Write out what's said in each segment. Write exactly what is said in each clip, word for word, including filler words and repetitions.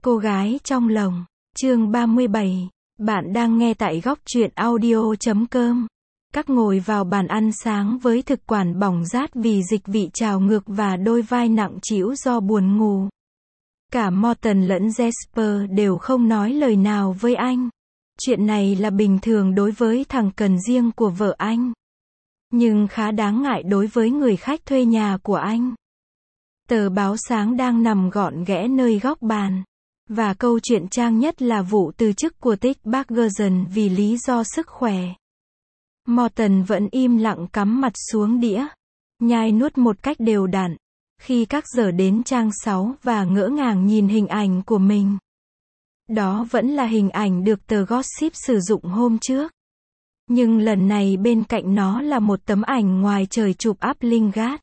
Cô gái trong lồng, chương ba mươi bảy. Bạn đang nghe tại góc truyện audio chấm com. Các ngồi vào bàn ăn sáng với thực quản bỏng rát vì dịch vị trào ngược và đôi vai nặng trĩu do buồn ngủ. Cả Morton lẫn Jasper đều không nói lời nào với anh. Chuyện này là bình thường đối với thằng cần riêng của vợ anh, nhưng khá đáng ngại đối với người khách thuê nhà của anh. Tờ báo sáng đang nằm gọn ghẽ nơi góc bàn. Và câu chuyện trang nhất là vụ từ chức của Tích Bergerson vì lý do sức khỏe. Morton vẫn im lặng cắm mặt xuống đĩa, nhai nuốt một cách đều đặn, khi các giờ đến trang sáu và ngỡ ngàng nhìn hình ảnh của mình. Đó vẫn là hình ảnh được tờ Gossip sử dụng hôm trước. Nhưng lần này bên cạnh nó là một tấm ảnh ngoài trời chụp áp Lingard.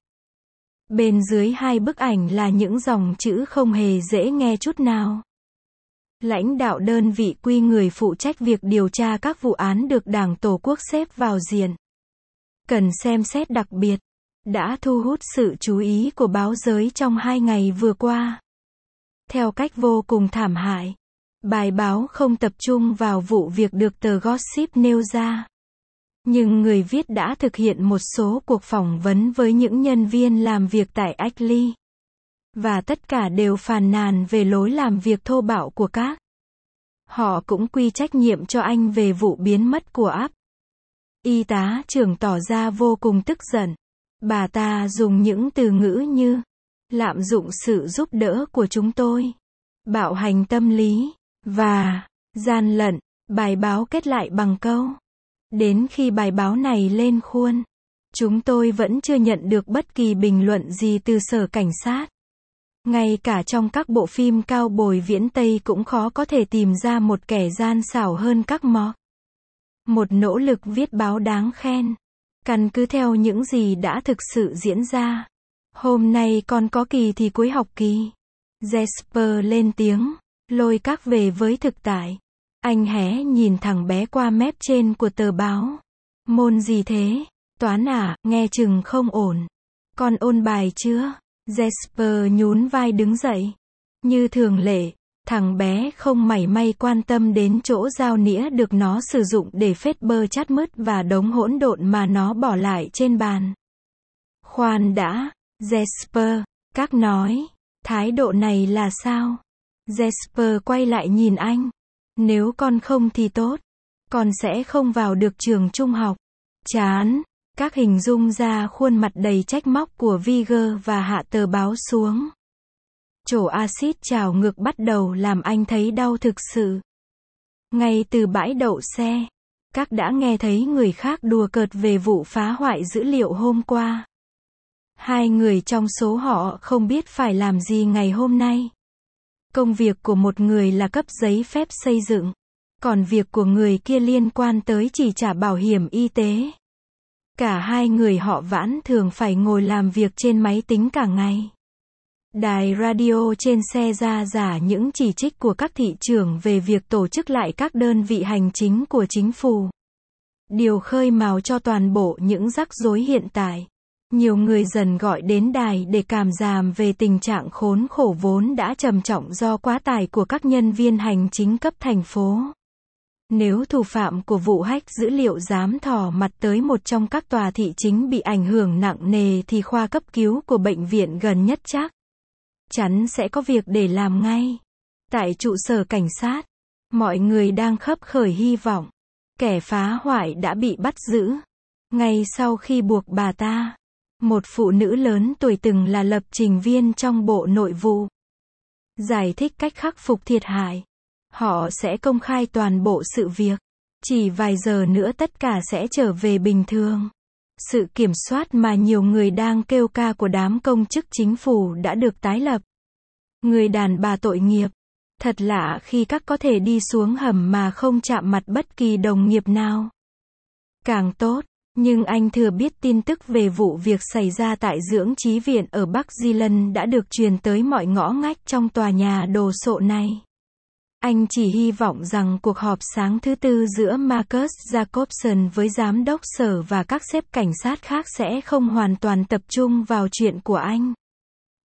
Bên dưới hai bức ảnh là những dòng chữ không hề dễ nghe chút nào. Lãnh đạo đơn vị quy người phụ trách việc điều tra các vụ án được Đảng Tổ quốc xếp vào diện cần xem xét đặc biệt, đã thu hút sự chú ý của báo giới trong hai ngày vừa qua. Theo cách vô cùng thảm hại, bài báo không tập trung vào vụ việc được tờ Gossip nêu ra. Nhưng người viết đã thực hiện một số cuộc phỏng vấn với những nhân viên làm việc tại Ashley. Và tất cả đều phàn nàn về lối làm việc thô bạo của các. Họ cũng quy trách nhiệm cho anh về vụ biến mất của áp. Y tá trưởng tỏ ra vô cùng tức giận. Bà ta dùng những từ ngữ như lạm dụng sự giúp đỡ của chúng tôi, bạo hành tâm lý, và gian lận. Bài báo kết lại bằng câu: đến khi bài báo này lên khuôn, chúng tôi vẫn chưa nhận được bất kỳ bình luận gì từ sở cảnh sát. Ngay cả trong các bộ phim cao bồi viễn Tây cũng khó có thể tìm ra một kẻ gian xảo hơn các Mork. Một nỗ lực viết báo đáng khen. Căn cứ theo những gì đã thực sự diễn ra. Hôm nay con có kỳ thì cuối học kỳ. Jasper lên tiếng, lôi các về với thực tại. Anh hé nhìn thằng bé qua mép trên của tờ báo. Môn gì thế? Toán à, nghe chừng không ổn. Con ôn bài chưa? Jasper nhún vai đứng dậy. Như thường lệ, thằng bé không mảy may quan tâm đến chỗ dao nĩa được nó sử dụng để phết bơ chát mứt và đống hỗn độn mà nó bỏ lại trên bàn. Khoan đã, Jasper, các nói, thái độ này là sao? Jasper quay lại nhìn anh. Nếu con không thì tốt, con sẽ không vào được trường trung học. Chán. Các hình dung ra khuôn mặt đầy trách móc của Vigor và hạ tờ báo xuống. Chổ axit trào ngược bắt đầu làm anh thấy đau thực sự. Ngay từ bãi đậu xe, các đã nghe thấy người khác đùa cợt về vụ phá hoại dữ liệu hôm qua. Hai người trong số họ không biết phải làm gì ngày hôm nay. Công việc của một người là cấp giấy phép xây dựng, còn việc của người kia liên quan tới chỉ trả bảo hiểm y tế. Cả hai người họ vãn thường phải ngồi làm việc trên máy tính cả ngày. Đài radio trên xe ra giả những chỉ trích của các thị trưởng về việc tổ chức lại các đơn vị hành chính của chính phủ. Điều khơi mào cho toàn bộ những rắc rối hiện tại. Nhiều người dần gọi đến đài để cảm giảm về tình trạng khốn khổ vốn đã trầm trọng do quá tải của các nhân viên hành chính cấp thành phố. Nếu thủ phạm của vụ hack dữ liệu dám thò mặt tới một trong các tòa thị chính bị ảnh hưởng nặng nề thì khoa cấp cứu của bệnh viện gần nhất chắc chắn sẽ có việc để làm ngay. Tại trụ sở cảnh sát, mọi người đang khấp khởi hy vọng. Kẻ phá hoại đã bị bắt giữ. Ngay sau khi buộc bà ta, một phụ nữ lớn tuổi từng là lập trình viên trong Bộ Nội vụ, giải thích cách khắc phục thiệt hại. Họ sẽ công khai toàn bộ sự việc. Chỉ vài giờ nữa tất cả sẽ trở về bình thường. Sự kiểm soát mà nhiều người đang kêu ca của đám công chức chính phủ đã được tái lập. Người đàn bà tội nghiệp. Thật lạ khi các có thể đi xuống hầm mà không chạm mặt bất kỳ đồng nghiệp nào. Càng tốt, nhưng anh thừa biết tin tức về vụ việc xảy ra tại dưỡng trí viện ở Bắc Zealand đã được truyền tới mọi ngõ ngách trong tòa nhà đồ sộ này. Anh chỉ hy vọng rằng cuộc họp sáng thứ Tư giữa Marcus Jacobson với giám đốc sở và các sếp cảnh sát khác sẽ không hoàn toàn tập trung vào chuyện của anh.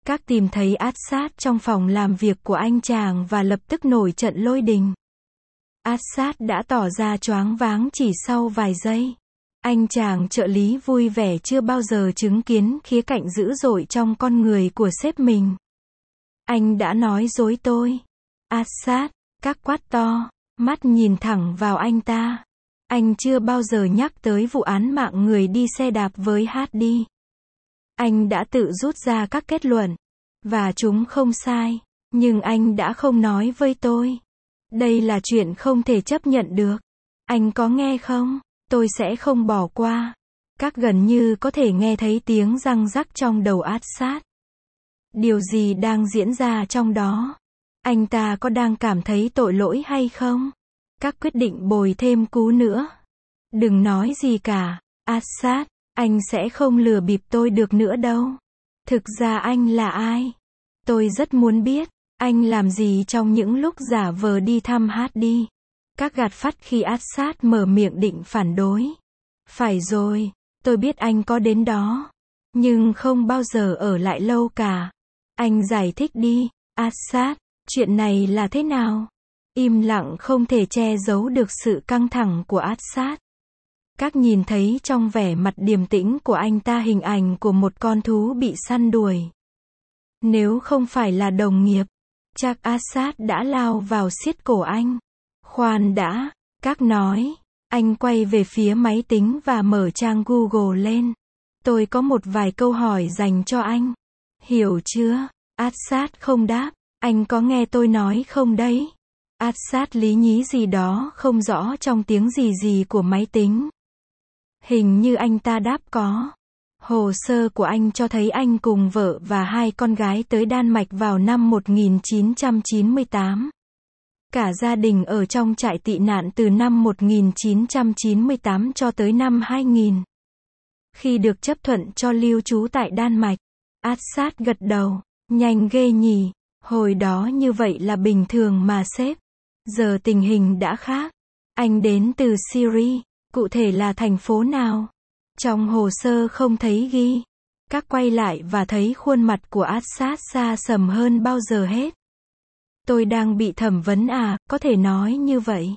Các tìm thấy át sát trong phòng làm việc của anh chàng và lập tức nổi trận lôi đình. Át sát đã tỏ ra choáng váng chỉ sau vài giây. Anh chàng trợ lý vui vẻ chưa bao giờ chứng kiến khía cạnh dữ dội trong con người của sếp mình. Anh đã nói dối tôi. Át sát, các quát to, mắt nhìn thẳng vào anh ta. Anh chưa bao giờ nhắc tới vụ án mạng người đi xe đạp với Hardy. Anh đã tự rút ra các kết luận. Và chúng không sai. Nhưng anh đã không nói với tôi. Đây là chuyện không thể chấp nhận được. Anh có nghe không? Tôi sẽ không bỏ qua. Các gần như có thể nghe thấy tiếng răng rắc trong đầu át sát. Điều gì đang diễn ra trong đó? Anh ta có đang cảm thấy tội lỗi hay không? Các quyết định bồi thêm cú nữa. Đừng nói gì cả. Át sát, anh sẽ không lừa bịp tôi được nữa đâu. Thực ra anh là ai? Tôi rất muốn biết. Anh làm gì trong những lúc giả vờ đi thăm Hardy? Các gạt phắt khi át sát mở miệng định phản đối. Phải rồi, tôi biết anh có đến đó. Nhưng không bao giờ ở lại lâu cả. Anh giải thích đi, át sát, chuyện này là thế nào? Im lặng không thể che giấu được sự căng thẳng của át sát. Các nhìn thấy trong vẻ mặt điềm tĩnh của anh ta hình ảnh của một con thú bị săn đuổi. Nếu không phải là đồng nghiệp, chắc át sát đã lao vào siết cổ anh. Khoan đã, các nói. Anh quay về phía máy tính và mở trang Google lên. Tôi có một vài câu hỏi dành cho anh. Hiểu chưa? Át sát không đáp. Anh có nghe tôi nói không đấy? Át sát lý nhí gì đó không rõ trong tiếng gì gì của máy tính. Hình như anh ta đáp có. Hồ sơ của anh cho thấy anh cùng vợ và hai con gái tới Đan Mạch vào năm một nghìn chín trăm chín mươi tám. Cả gia đình ở trong trại tị nạn từ năm một nghìn chín trăm chín mươi tám cho tới năm hai nghìn. Khi được chấp thuận cho lưu trú tại Đan Mạch, át sát gật đầu. Nhanh ghê nhỉ, hồi đó như vậy là bình thường mà sếp. Giờ tình hình đã khác. Anh đến từ Syria, cụ thể là thành phố nào? Trong hồ sơ không thấy ghi. Các quay lại và thấy khuôn mặt của át sát xa sầm hơn bao giờ hết. Tôi đang bị thẩm vấn à, có thể nói như vậy.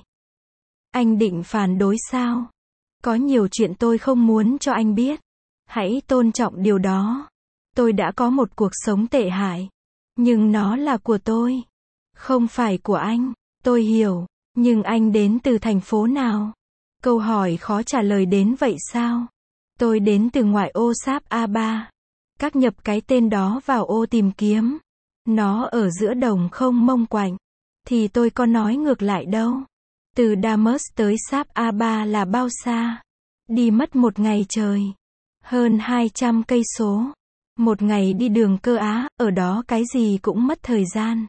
Anh định phản đối sao? Có nhiều chuyện tôi không muốn cho anh biết. Hãy tôn trọng điều đó. Tôi đã có một cuộc sống tệ hại. Nhưng nó là của tôi. Không phải của anh. Tôi hiểu. Nhưng anh đến từ thành phố nào? Câu hỏi khó trả lời đến vậy sao? Tôi đến từ ngoại ô Sáp a ba. Các nhập cái tên đó vào ô tìm kiếm. Nó ở giữa đồng không mông quạnh. Thì tôi có nói ngược lại đâu. Từ Damas tới Sáp a ba là bao xa? Đi mất một ngày trời. Hơn hai trăm cây số. Một ngày đi đường cơ á, ở đó cái gì cũng mất thời gian.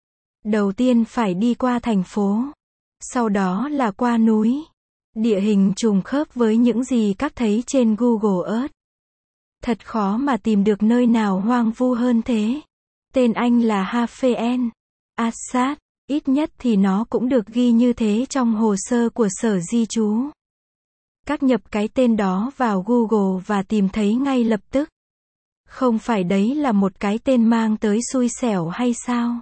Đầu tiên phải đi qua thành phố. Sau đó là qua núi. Địa hình trùng khớp với những gì các thấy trên Google Earth. Thật khó mà tìm được nơi nào hoang vu hơn thế. Tên anh là Hafen Assad, ít nhất thì nó cũng được ghi như thế trong hồ sơ của sở di trú. Các nhập cái tên đó vào Google và tìm thấy ngay lập tức. Không phải đấy là một cái tên mang tới xui xẻo hay sao?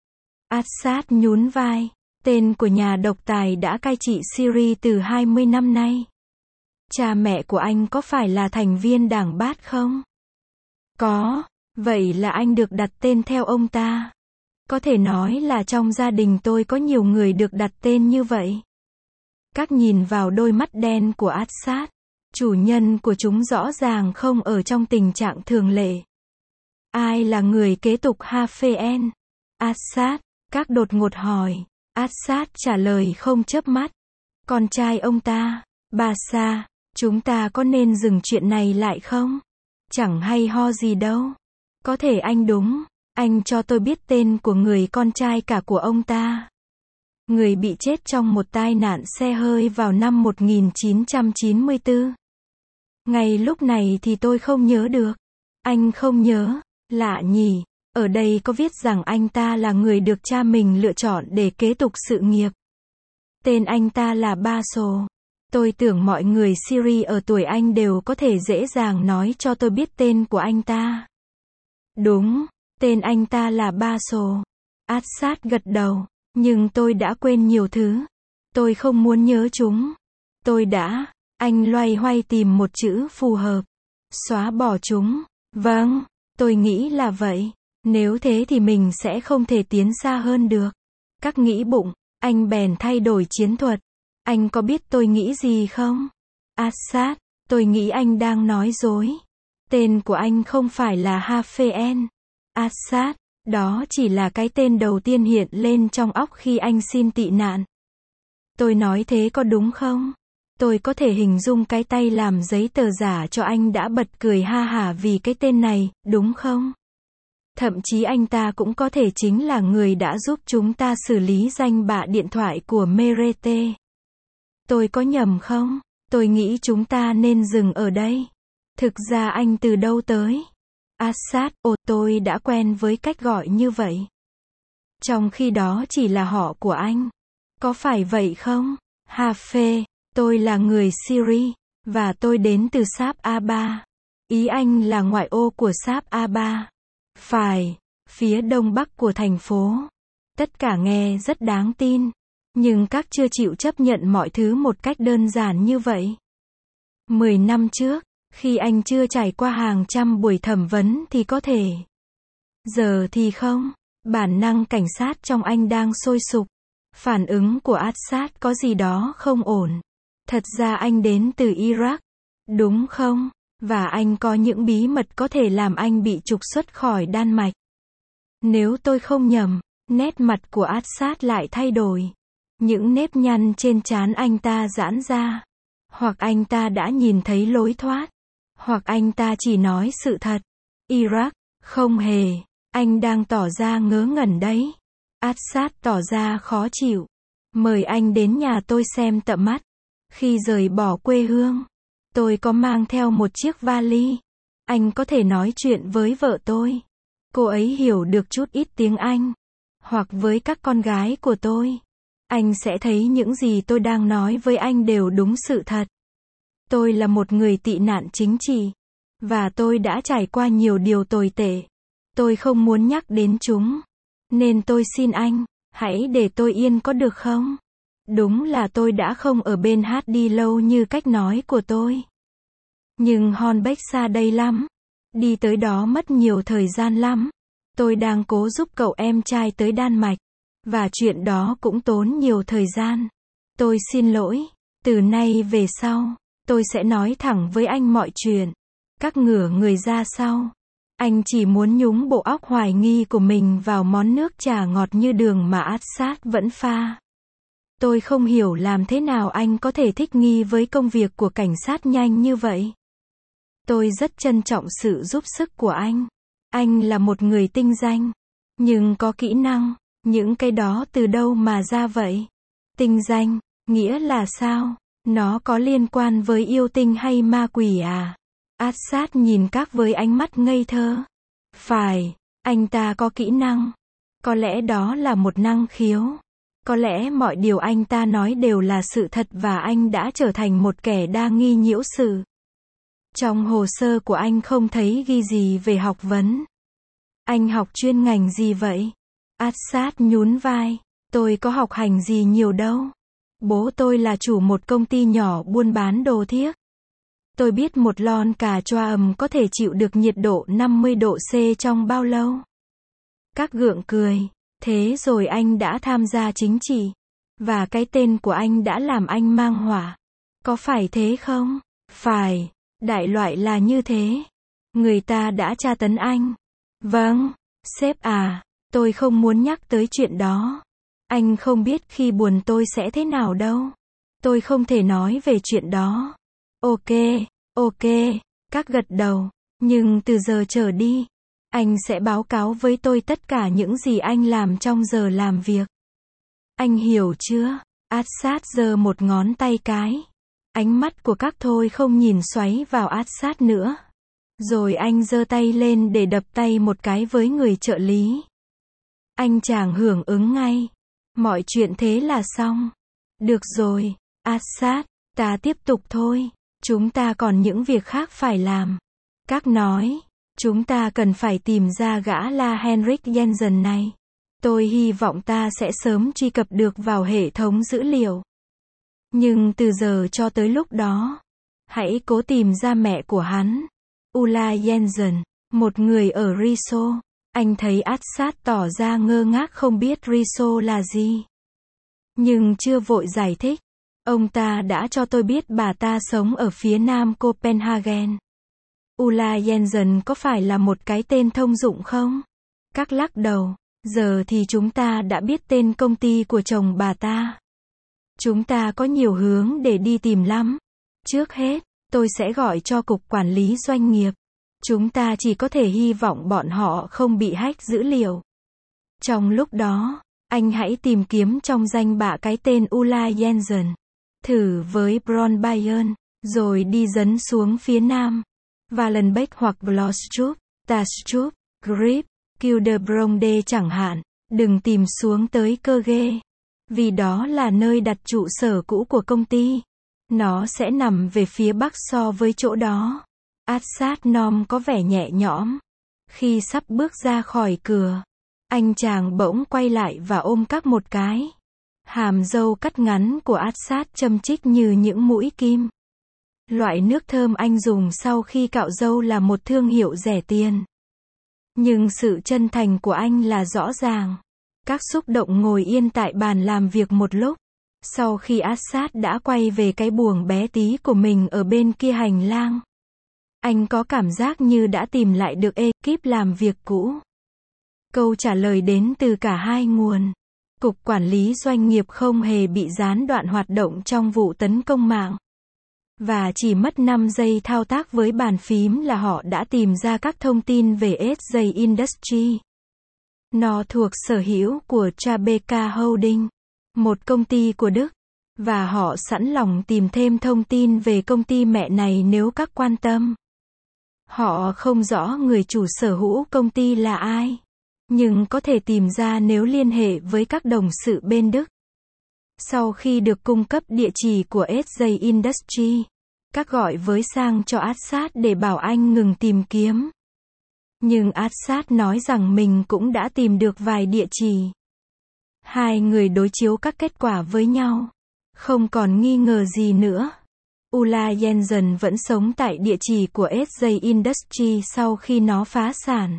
Assad nhún vai. Tên của nhà độc tài đã cai trị Syria từ hai mươi năm nay. Cha mẹ của anh có phải là thành viên đảng Baath không? Có. Vậy là anh được đặt tên theo ông ta. Có thể nói là trong gia đình tôi có nhiều người được đặt tên như vậy. Các nhìn vào đôi mắt đen của Assad. Chủ nhân của chúng rõ ràng không ở trong tình trạng thường lệ. Ai là người kế tục Hafen Assad? Các đột ngột hỏi. Assad trả lời không chớp mắt. Con trai ông ta, Basa, chúng ta có nên dừng chuyện này lại không? Chẳng hay ho gì đâu. Có thể anh đúng. Anh cho tôi biết tên của người con trai cả của ông ta. Người bị chết trong một tai nạn xe hơi vào năm một nghìn chín trăm chín mươi tư. Ngay lúc này thì tôi không nhớ được. Anh không nhớ. Lạ nhỉ. Ở đây có viết rằng anh ta là người được cha mình lựa chọn để kế tục sự nghiệp. Tên anh ta là Baso. Tôi tưởng mọi người Syria ở tuổi anh đều có thể dễ dàng nói cho tôi biết tên của anh ta. Đúng, Tên anh ta là Baso. Assad gật đầu. Nhưng tôi đã quên nhiều thứ. Tôi không muốn nhớ chúng. Tôi đã. Anh loay hoay tìm một chữ phù hợp. Xóa bỏ chúng. Vâng, tôi nghĩ là vậy. Nếu thế thì mình sẽ không thể tiến xa hơn được. Các nghĩ bụng, anh bèn thay đổi chiến thuật. Anh có biết tôi nghĩ gì không? Assad, tôi nghĩ anh đang nói dối. Tên của anh không phải là Hafen. Assad, đó chỉ là cái tên đầu tiên hiện lên trong óc khi anh xin tị nạn. Tôi nói thế có đúng không? Tôi có thể hình dung cái tay làm giấy tờ giả cho anh đã bật cười ha hả vì cái tên này, đúng không? Thậm chí anh ta cũng có thể chính là người đã giúp chúng ta xử lý danh bạ điện thoại của Merete. Tôi có nhầm không? Tôi nghĩ chúng ta nên dừng ở đây. Thực ra anh từ đâu tới? Assad, ồ, tôi đã quen với cách gọi như vậy. Trong khi đó chỉ là họ của anh. Có phải vậy không? Hafe, tôi là người Syria, và tôi đến từ Sáp A-ba. Ý anh là ngoại ô của Sáp A-ba. Phải, phía đông bắc của thành phố. Tất cả nghe rất đáng tin. Nhưng các chưa chịu chấp nhận mọi thứ một cách đơn giản như vậy. Mười năm trước, khi anh chưa trải qua hàng trăm buổi thẩm vấn thì có thể. Giờ thì không. Bản năng cảnh sát trong anh đang sôi sục. Phản ứng của Assad có gì đó không ổn. Thật ra anh đến từ Iraq. Đúng không? Và anh có những bí mật có thể làm anh bị trục xuất khỏi Đan Mạch. Nếu tôi không nhầm, nét mặt của Assad lại thay đổi. Những nếp nhăn trên trán anh ta giãn ra. Hoặc anh ta đã nhìn thấy lối thoát. Hoặc anh ta chỉ nói sự thật. Iraq, không hề. Anh đang tỏ ra ngớ ngẩn đấy. Assad tỏ ra khó chịu. Mời anh đến nhà tôi xem tận mắt. Khi rời bỏ quê hương, tôi có mang theo một chiếc vali. Anh có thể nói chuyện với vợ tôi. Cô ấy hiểu được chút ít tiếng Anh. Hoặc với các con gái của tôi. Anh sẽ thấy những gì tôi đang nói với anh đều đúng sự thật. Tôi là một người tị nạn chính trị. Và tôi đã trải qua nhiều điều tồi tệ. Tôi không muốn nhắc đến chúng. Nên tôi xin anh, hãy để tôi yên có được không? Đúng là tôi đã không ở bên hát đi lâu như cách nói của tôi. Nhưng Hornbeck xa đây lắm. Đi tới đó mất nhiều thời gian lắm. Tôi đang cố giúp cậu em trai tới Đan Mạch. Và chuyện đó cũng tốn nhiều thời gian. Tôi xin lỗi. Từ nay về sau, tôi sẽ nói thẳng với anh mọi chuyện. Các ngửa người ra sau. Anh chỉ muốn nhúng bộ óc hoài nghi của mình vào món nước trà ngọt như đường mà Assad vẫn pha. Tôi không hiểu làm thế nào anh có thể thích nghi với công việc của cảnh sát nhanh như vậy. Tôi rất trân trọng sự giúp sức của anh. Anh là một người tinh danh, nhưng có kỹ năng. Những cái đó từ đâu mà ra vậy? Tinh danh, nghĩa là sao? Nó có liên quan với yêu tinh hay ma quỷ à? Assad nhìn các với ánh mắt ngây thơ. Phải, anh ta có kỹ năng. Có lẽ đó là một năng khiếu. Có lẽ mọi điều anh ta nói đều là sự thật và anh đã trở thành một kẻ đa nghi nhiễu sự. Trong hồ sơ của anh không thấy ghi gì về học vấn. Anh học chuyên ngành gì vậy? Assad nhún vai. Tôi có học hành gì nhiều đâu. Bố tôi là chủ một công ty nhỏ buôn bán đồ thiếc. Tôi biết một lon cà choa ầm có thể chịu được nhiệt độ năm mươi độ C trong bao lâu. Các gượng cười. Thế rồi anh đã tham gia chính trị. Và cái tên của anh đã làm anh mang họa. Có phải thế không? Phải. Đại loại là như thế. Người ta đã tra tấn anh. Vâng. Sếp à. Tôi không muốn nhắc tới chuyện đó. Anh không biết khi buồn tôi sẽ thế nào đâu. Tôi không thể nói về chuyện đó. Ok, ok, các gật đầu. Nhưng từ giờ trở đi, anh sẽ báo cáo với tôi tất cả những gì anh làm trong giờ làm việc. Anh hiểu chưa? Assad giơ một ngón tay cái. Ánh mắt của các thôi không nhìn xoáy vào Assad nữa. Rồi anh giơ tay lên để đập tay một cái với người trợ lý. Anh chàng hưởng ứng ngay. Mọi chuyện thế là xong. Được rồi, Assad, ta tiếp tục thôi. Chúng ta còn những việc khác phải làm. Các nói. Chúng ta cần phải tìm ra gã La Henrik Jensen này. Tôi hy vọng ta sẽ sớm truy cập được vào hệ thống dữ liệu. Nhưng từ giờ cho tới lúc đó, hãy cố tìm ra mẹ của hắn. Ulla Jensen, một người ở Riso. Anh thấy Assad tỏ ra ngơ ngác không biết Riso là gì. Nhưng chưa vội giải thích. Ông ta đã cho tôi biết bà ta sống ở phía nam Copenhagen. Ulla Jensen có phải là một cái tên thông dụng không? Các lắc đầu. Giờ thì chúng ta đã biết tên công ty của chồng bà ta. Chúng ta có nhiều hướng để đi tìm lắm. Trước hết, tôi sẽ gọi cho cục quản lý doanh nghiệp. Chúng ta chỉ có thể hy vọng bọn họ không bị hack dữ liệu. Trong lúc đó, anh hãy tìm kiếm trong danh bạ cái tên Ulla Jensen. Thử với Bron Bayern, rồi đi dấn xuống phía nam. Valenbeck hoặc Glostrup, Tastrup, Grip, Kildebrande chẳng hạn. Đừng tìm xuống tới cơ ghê. Vì đó là nơi đặt trụ sở cũ của công ty. Nó sẽ nằm về phía bắc so với chỗ đó. Assad Nom có vẻ nhẹ nhõm. Khi sắp bước ra khỏi cửa, anh chàng bỗng quay lại và ôm cắp một cái. Hàm râu cắt ngắn của Assad châm chích như những mũi kim. Loại nước thơm anh dùng sau khi cạo râu là một thương hiệu rẻ tiền. Nhưng sự chân thành của anh là rõ ràng. Các xúc động ngồi yên tại bàn làm việc một lúc. Sau khi Assad đã quay về cái buồng bé tí của mình ở bên kia hành lang, anh có cảm giác như đã tìm lại được ekip làm việc cũ. Câu trả lời đến từ cả hai nguồn. Cục quản lý doanh nghiệp không hề bị gián đoạn hoạt động trong vụ tấn công mạng. Và chỉ mất năm giây thao tác với bàn phím là họ đã tìm ra các thông tin về ét gi Industry. Nó thuộc sở hữu của Tribeca Holding, một công ty của Đức. Và họ sẵn lòng tìm thêm thông tin về công ty mẹ này nếu các quan tâm. Họ không rõ người chủ sở hữu công ty là ai, nhưng có thể tìm ra nếu liên hệ với các đồng sự bên Đức. Sau khi được cung cấp địa chỉ của ét gi Industry, các gọi với sang cho Assad để bảo anh ngừng tìm kiếm. Nhưng Assad nói rằng mình cũng đã tìm được vài địa chỉ. Hai người đối chiếu các kết quả với nhau. Không còn nghi ngờ gì nữa. Ulla Jensen vẫn sống tại địa chỉ của ét gi Industry sau khi nó phá sản.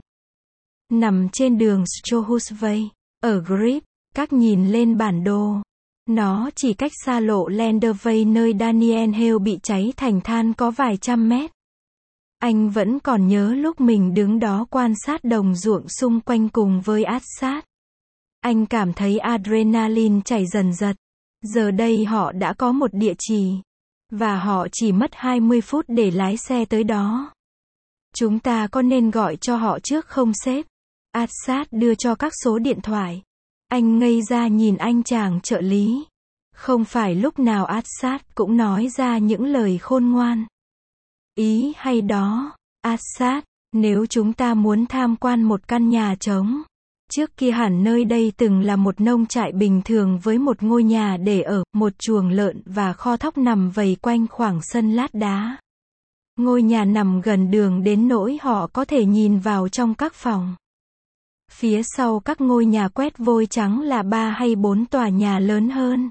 Nằm trên đường Strohusvej, ở Grip, các nhìn lên bản đồ. Nó chỉ cách xa lộ Landervej nơi Daniel Hill bị cháy thành than có vài trăm mét. Anh vẫn còn nhớ lúc mình đứng đó quan sát đồng ruộng xung quanh cùng với Assad. Anh cảm thấy adrenaline chảy dần dật. Giờ đây họ đã có một địa chỉ. Và họ chỉ mất hai mươi phút để lái xe tới đó. Chúng ta có nên gọi cho họ trước không sếp? Assad đưa cho các số điện thoại. Anh ngây ra nhìn anh chàng trợ lý. Không phải lúc nào Assad cũng nói ra những lời khôn ngoan. Ý hay đó, Assad, nếu chúng ta muốn tham quan một căn nhà trống. Trước kia hẳn nơi đây từng là một nông trại bình thường với một ngôi nhà để ở, một chuồng lợn và kho thóc nằm vây quanh khoảng sân lát đá. Ngôi nhà nằm gần đường đến nỗi họ có thể nhìn vào trong các phòng. Phía sau các ngôi nhà quét vôi trắng là ba hay bốn tòa nhà lớn hơn.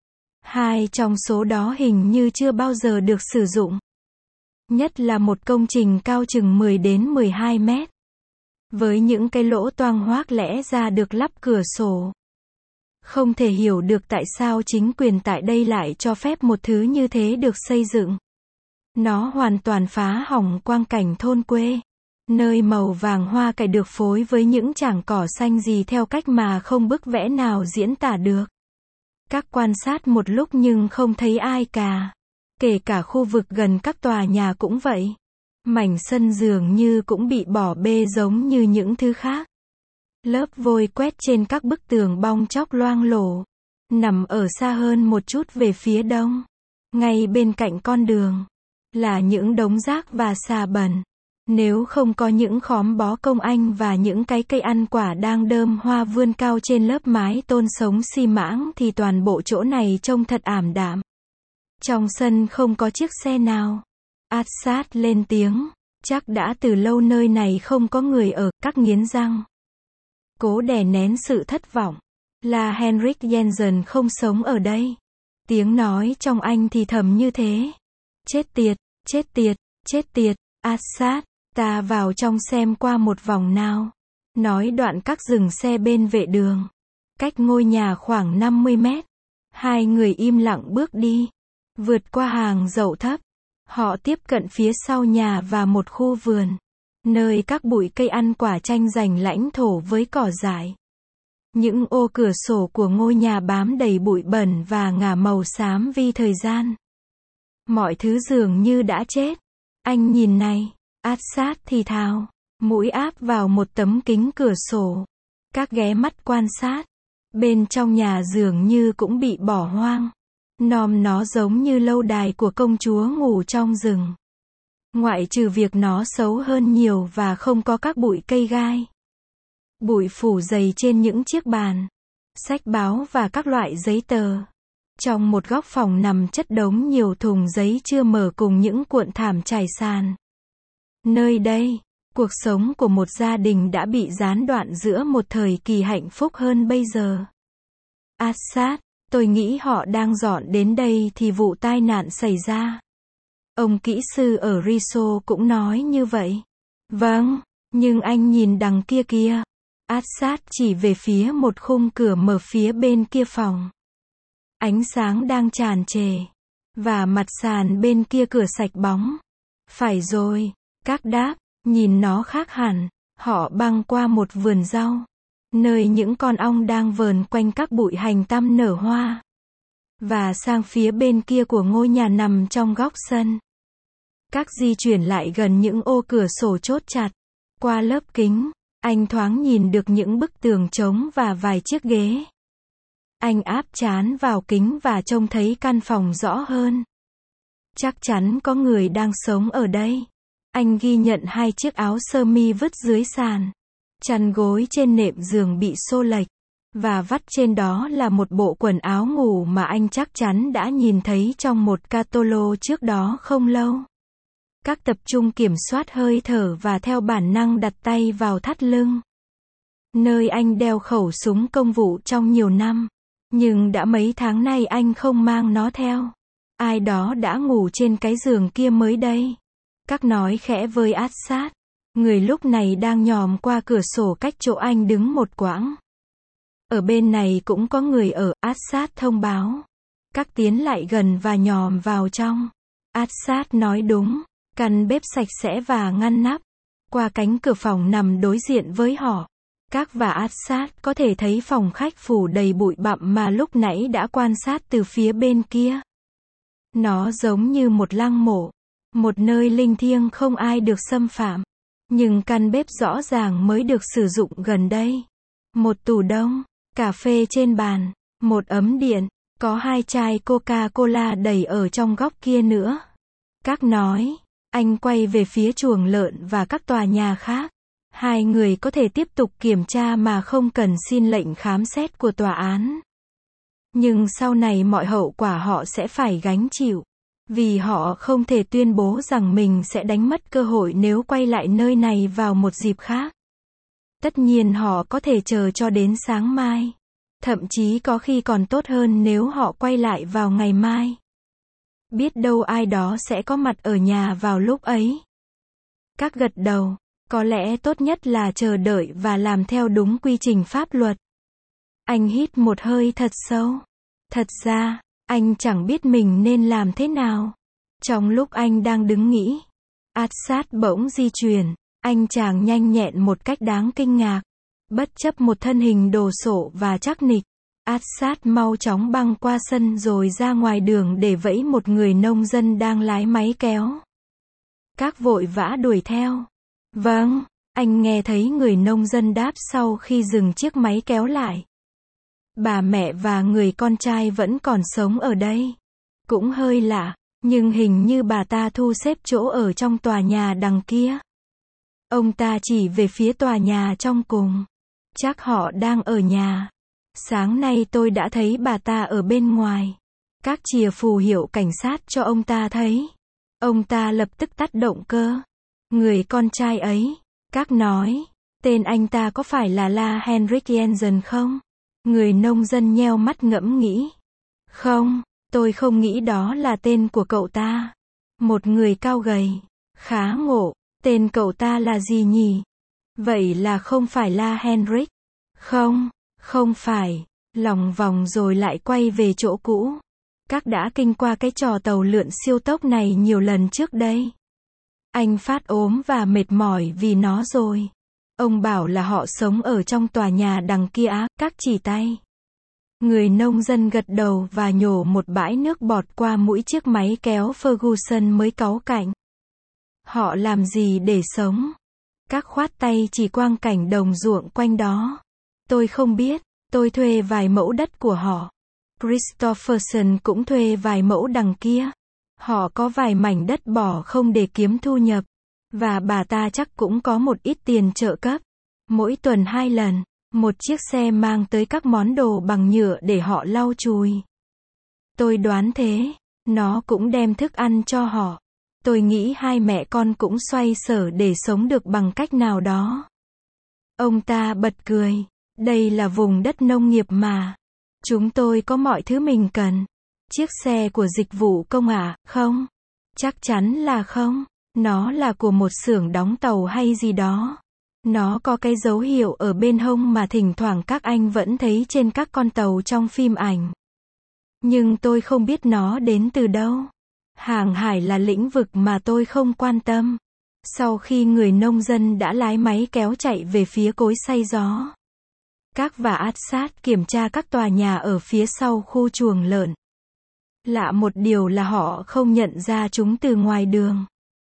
Hai trong số đó hình như chưa bao giờ được sử dụng. Nhất là một công trình cao chừng mười đến mười hai mét. Với những cái lỗ toang hoác lẽ ra được lắp cửa sổ. Không thể hiểu được tại sao chính quyền tại đây lại cho phép một thứ như thế được xây dựng. Nó hoàn toàn phá hỏng quang cảnh thôn quê. Nơi màu vàng hoa cải được phối với những chảng cỏ xanh gì theo cách mà không bức vẽ nào diễn tả được. Các quan sát một lúc nhưng không thấy ai cả. Kể cả khu vực gần các tòa nhà cũng vậy. Mảnh sân dường như cũng bị bỏ bê giống như những thứ khác. Lớp vôi quét trên các bức tường bong chóc loang lổ. Nằm ở xa hơn một chút về phía đông. Ngay bên cạnh con đường. Là những đống rác và xà bẩn. Nếu không có những khóm bó công anh và những cái cây ăn quả đang đơm hoa vươn cao trên lớp mái tôn sống xi mãng thì toàn bộ chỗ này trông thật ảm đạm. Trong sân không có chiếc xe nào. Assad lên tiếng. Chắc đã từ lâu nơi này không có người ở, các nghiến răng. Cố đè nén sự thất vọng. Là Henrik Jensen không sống ở đây. Tiếng nói trong anh thì thầm như thế. Chết tiệt, chết tiệt, chết tiệt, Assad, ta vào trong xem qua một vòng nào. Nói đoạn các dừng xe bên vệ đường. Cách ngôi nhà khoảng năm mươi mét. Hai người im lặng bước đi. Vượt qua hàng dậu thấp. Họ tiếp cận phía sau nhà và một khu vườn. Nơi các bụi cây ăn quả tranh giành lãnh thổ với cỏ dại. Những ô cửa sổ của ngôi nhà bám đầy bụi bẩn và ngả màu xám vì thời gian. Mọi thứ dường như đã chết. Anh nhìn này, Assad thì thào, mũi áp vào một tấm kính cửa sổ. Các ghé mắt quan sát. Bên trong nhà dường như cũng bị bỏ hoang. Nom nó giống như lâu đài của công chúa ngủ trong rừng. Ngoại trừ việc nó xấu hơn nhiều và không có các bụi cây gai. Bụi phủ dày trên những chiếc bàn, sách báo và các loại giấy tờ. Trong một góc phòng nằm chất đống nhiều thùng giấy chưa mở cùng những cuộn thảm trải sàn. Nơi đây, cuộc sống của một gia đình đã bị gián đoạn giữa một thời kỳ hạnh phúc hơn bây giờ. Assad, tôi nghĩ họ đang dọn đến đây thì vụ tai nạn xảy ra. Ông kỹ sư ở Riso cũng nói như vậy. Vâng, nhưng anh nhìn đằng kia kia. Assad chỉ về phía một khung cửa mở phía bên kia phòng. Ánh sáng đang tràn trề. Và mặt sàn bên kia cửa sạch bóng. Phải rồi, các đáp, nhìn nó khác hẳn. Họ băng qua một vườn rau. Nơi những con ong đang vờn quanh các bụi hành tăm nở hoa. Và sang phía bên kia của ngôi nhà nằm trong góc sân. Các di chuyển lại gần những ô cửa sổ chốt chặt. Qua lớp kính, anh thoáng nhìn được những bức tường trống và vài chiếc ghế. Anh áp trán vào kính và trông thấy căn phòng rõ hơn. Chắc chắn có người đang sống ở đây. Anh ghi nhận hai chiếc áo sơ mi vứt dưới sàn. Chăn gối trên nệm giường bị xô lệch. Và vắt trên đó là một bộ quần áo ngủ mà anh chắc chắn đã nhìn thấy trong một catalog trước đó không lâu. Các tập trung kiểm soát hơi thở và theo bản năng đặt tay vào thắt lưng. Nơi anh đeo khẩu súng công vụ trong nhiều năm. Nhưng đã mấy tháng nay anh không mang nó theo. Ai đó đã ngủ trên cái giường kia mới đây. Các nói khẽ với Assad. Người lúc này đang nhòm qua cửa sổ cách chỗ anh đứng một quãng. Ở bên này cũng có người ở, Assad thông báo. Các tiến lại gần và nhòm vào trong. Assad nói đúng. Căn bếp sạch sẽ và ngăn nắp. Qua cánh cửa phòng nằm đối diện với họ. Các và Assad có thể thấy phòng khách phủ đầy bụi bặm mà lúc nãy đã quan sát từ phía bên kia. Nó giống như một lăng mộ. Một nơi linh thiêng không ai được xâm phạm. Nhưng căn bếp rõ ràng mới được sử dụng gần đây. Một tủ đông, cà phê trên bàn, một ấm điện, có hai chai Coca-Cola đầy ở trong góc kia nữa. Các nói, anh quay về phía chuồng lợn và các tòa nhà khác. Hai người có thể tiếp tục kiểm tra mà không cần xin lệnh khám xét của tòa án. Nhưng sau này mọi hậu quả họ sẽ phải gánh chịu. Vì họ không thể tuyên bố rằng mình sẽ đánh mất cơ hội nếu quay lại nơi này vào một dịp khác. Tất nhiên họ có thể chờ cho đến sáng mai. Thậm chí có khi còn tốt hơn nếu họ quay lại vào ngày mai. Biết đâu ai đó sẽ có mặt ở nhà vào lúc ấy. Các gật đầu. Có lẽ tốt nhất là chờ đợi và làm theo đúng quy trình pháp luật. Anh hít một hơi thật sâu. Thật ra, anh chẳng biết mình nên làm thế nào. Trong lúc anh đang đứng nghĩ, Assad bỗng di chuyển. Anh chàng nhanh nhẹn một cách đáng kinh ngạc. Bất chấp một thân hình đồ sộ và chắc nịch, Assad mau chóng băng qua sân rồi ra ngoài đường để vẫy một người nông dân đang lái máy kéo. Các vội vã đuổi theo. Vâng, anh nghe thấy người nông dân đáp sau khi dừng chiếc máy kéo lại. Bà mẹ và người con trai vẫn còn sống ở đây. Cũng hơi lạ, nhưng hình như bà ta thu xếp chỗ ở trong tòa nhà đằng kia. Ông ta chỉ về phía tòa nhà trong cùng. Chắc họ đang ở nhà. Sáng nay tôi đã thấy bà ta ở bên ngoài. Các chìa phù hiệu cảnh sát cho ông ta thấy. Ông ta lập tức tắt động cơ. Người con trai ấy. Các nói, tên anh ta có phải là La Henrik Jensen không? Người nông dân nheo mắt ngẫm nghĩ. Không, tôi không nghĩ đó là tên của cậu ta. Một người cao gầy, khá ngộ, tên cậu ta là gì nhỉ? Vậy là không phải La Henrik. Không, không phải, lòng vòng rồi lại quay về chỗ cũ. Các đã kinh qua cái trò tàu lượn siêu tốc này nhiều lần trước đây. Anh phát ốm và mệt mỏi vì nó rồi. Ông bảo là họ sống ở trong tòa nhà đằng kia á, các chỉ tay. Người nông dân gật đầu và nhổ một bãi nước bọt qua mũi chiếc máy kéo Ferguson mới cáu cạnh. Họ làm gì để sống? Các khoát tay chỉ quang cảnh đồng ruộng quanh đó. Tôi không biết, tôi thuê vài mẫu đất của họ. Christopherson cũng thuê vài mẫu đằng kia. Họ có vài mảnh đất bỏ không để kiếm thu nhập. Và bà ta chắc cũng có một ít tiền trợ cấp. Mỗi tuần hai lần, một chiếc xe mang tới các món đồ bằng nhựa để họ lau chùi. Tôi đoán thế, nó cũng đem thức ăn cho họ. Tôi nghĩ hai mẹ con cũng xoay sở để sống được bằng cách nào đó. Ông ta bật cười. Đây là vùng đất nông nghiệp mà. Chúng tôi có mọi thứ mình cần. Chiếc xe của dịch vụ công à, không? Chắc chắn là không. Nó là của một xưởng đóng tàu hay gì đó. Nó có cái dấu hiệu ở bên hông mà thỉnh thoảng các anh vẫn thấy trên các con tàu trong phim ảnh. Nhưng tôi không biết nó đến từ đâu. Hàng hải là lĩnh vực mà tôi không quan tâm. Sau khi người nông dân đã lái máy kéo chạy về phía cối xay gió, các và át sát kiểm tra các tòa nhà ở phía sau khu chuồng lợn. Lạ một điều là họ không nhận ra chúng từ ngoài đường.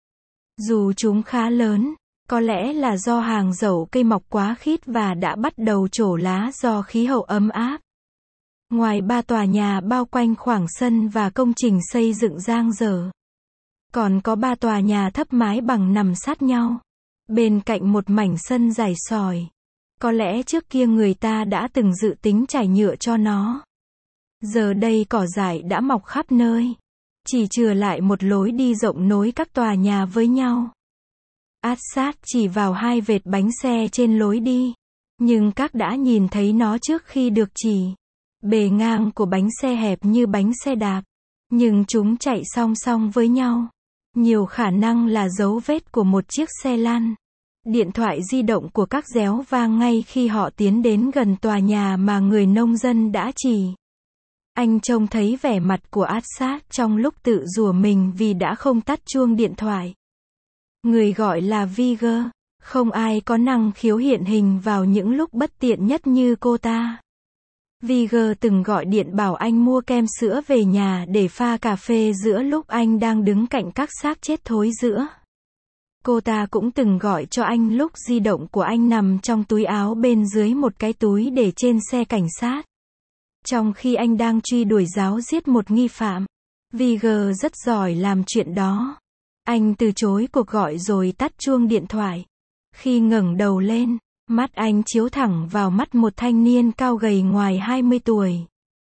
Dù chúng khá lớn, có lẽ là do hàng dầu cây mọc quá khít và đã bắt đầu trổ lá do khí hậu ấm áp. Ngoài ba tòa nhà bao quanh khoảng sân và công trình xây dựng dang dở, còn có ba tòa nhà thấp mái bằng nằm sát nhau, bên cạnh một mảnh sân dài sỏi. Có lẽ trước kia người ta đã từng dự tính trải nhựa cho nó. Giờ đây cỏ dại đã mọc khắp nơi. Chỉ chừa lại một lối đi rộng nối các tòa nhà với nhau. Át sát chỉ vào hai vệt bánh xe trên lối đi. Nhưng các đã nhìn thấy nó trước khi được chỉ. Bề ngang của bánh xe hẹp như bánh xe đạp. Nhưng chúng chạy song song với nhau. Nhiều khả năng là dấu vết của một chiếc xe lăn. Điện thoại di động của các réo vang ngay khi họ tiến đến gần tòa nhà mà người nông dân đã chỉ. Anh trông thấy vẻ mặt của át sát trong lúc tự rủa mình vì đã không tắt chuông điện thoại. Người gọi là Vigger, không ai có năng khiếu hiện hình vào những lúc bất tiện nhất như cô ta. Vigger từng gọi điện bảo anh mua kem sữa về nhà để pha cà phê giữa lúc anh đang đứng cạnh các xác chết thối rữa. Cô ta cũng từng gọi cho anh lúc di động của anh nằm trong túi áo bên dưới một cái túi để trên xe cảnh sát. Trong khi anh đang truy đuổi giáo giết một nghi phạm. Vigger rất giỏi làm chuyện đó. Anh từ chối cuộc gọi rồi tắt chuông điện thoại. Khi ngẩng đầu lên, mắt anh chiếu thẳng vào mắt một thanh niên cao gầy ngoài hai mươi tuổi.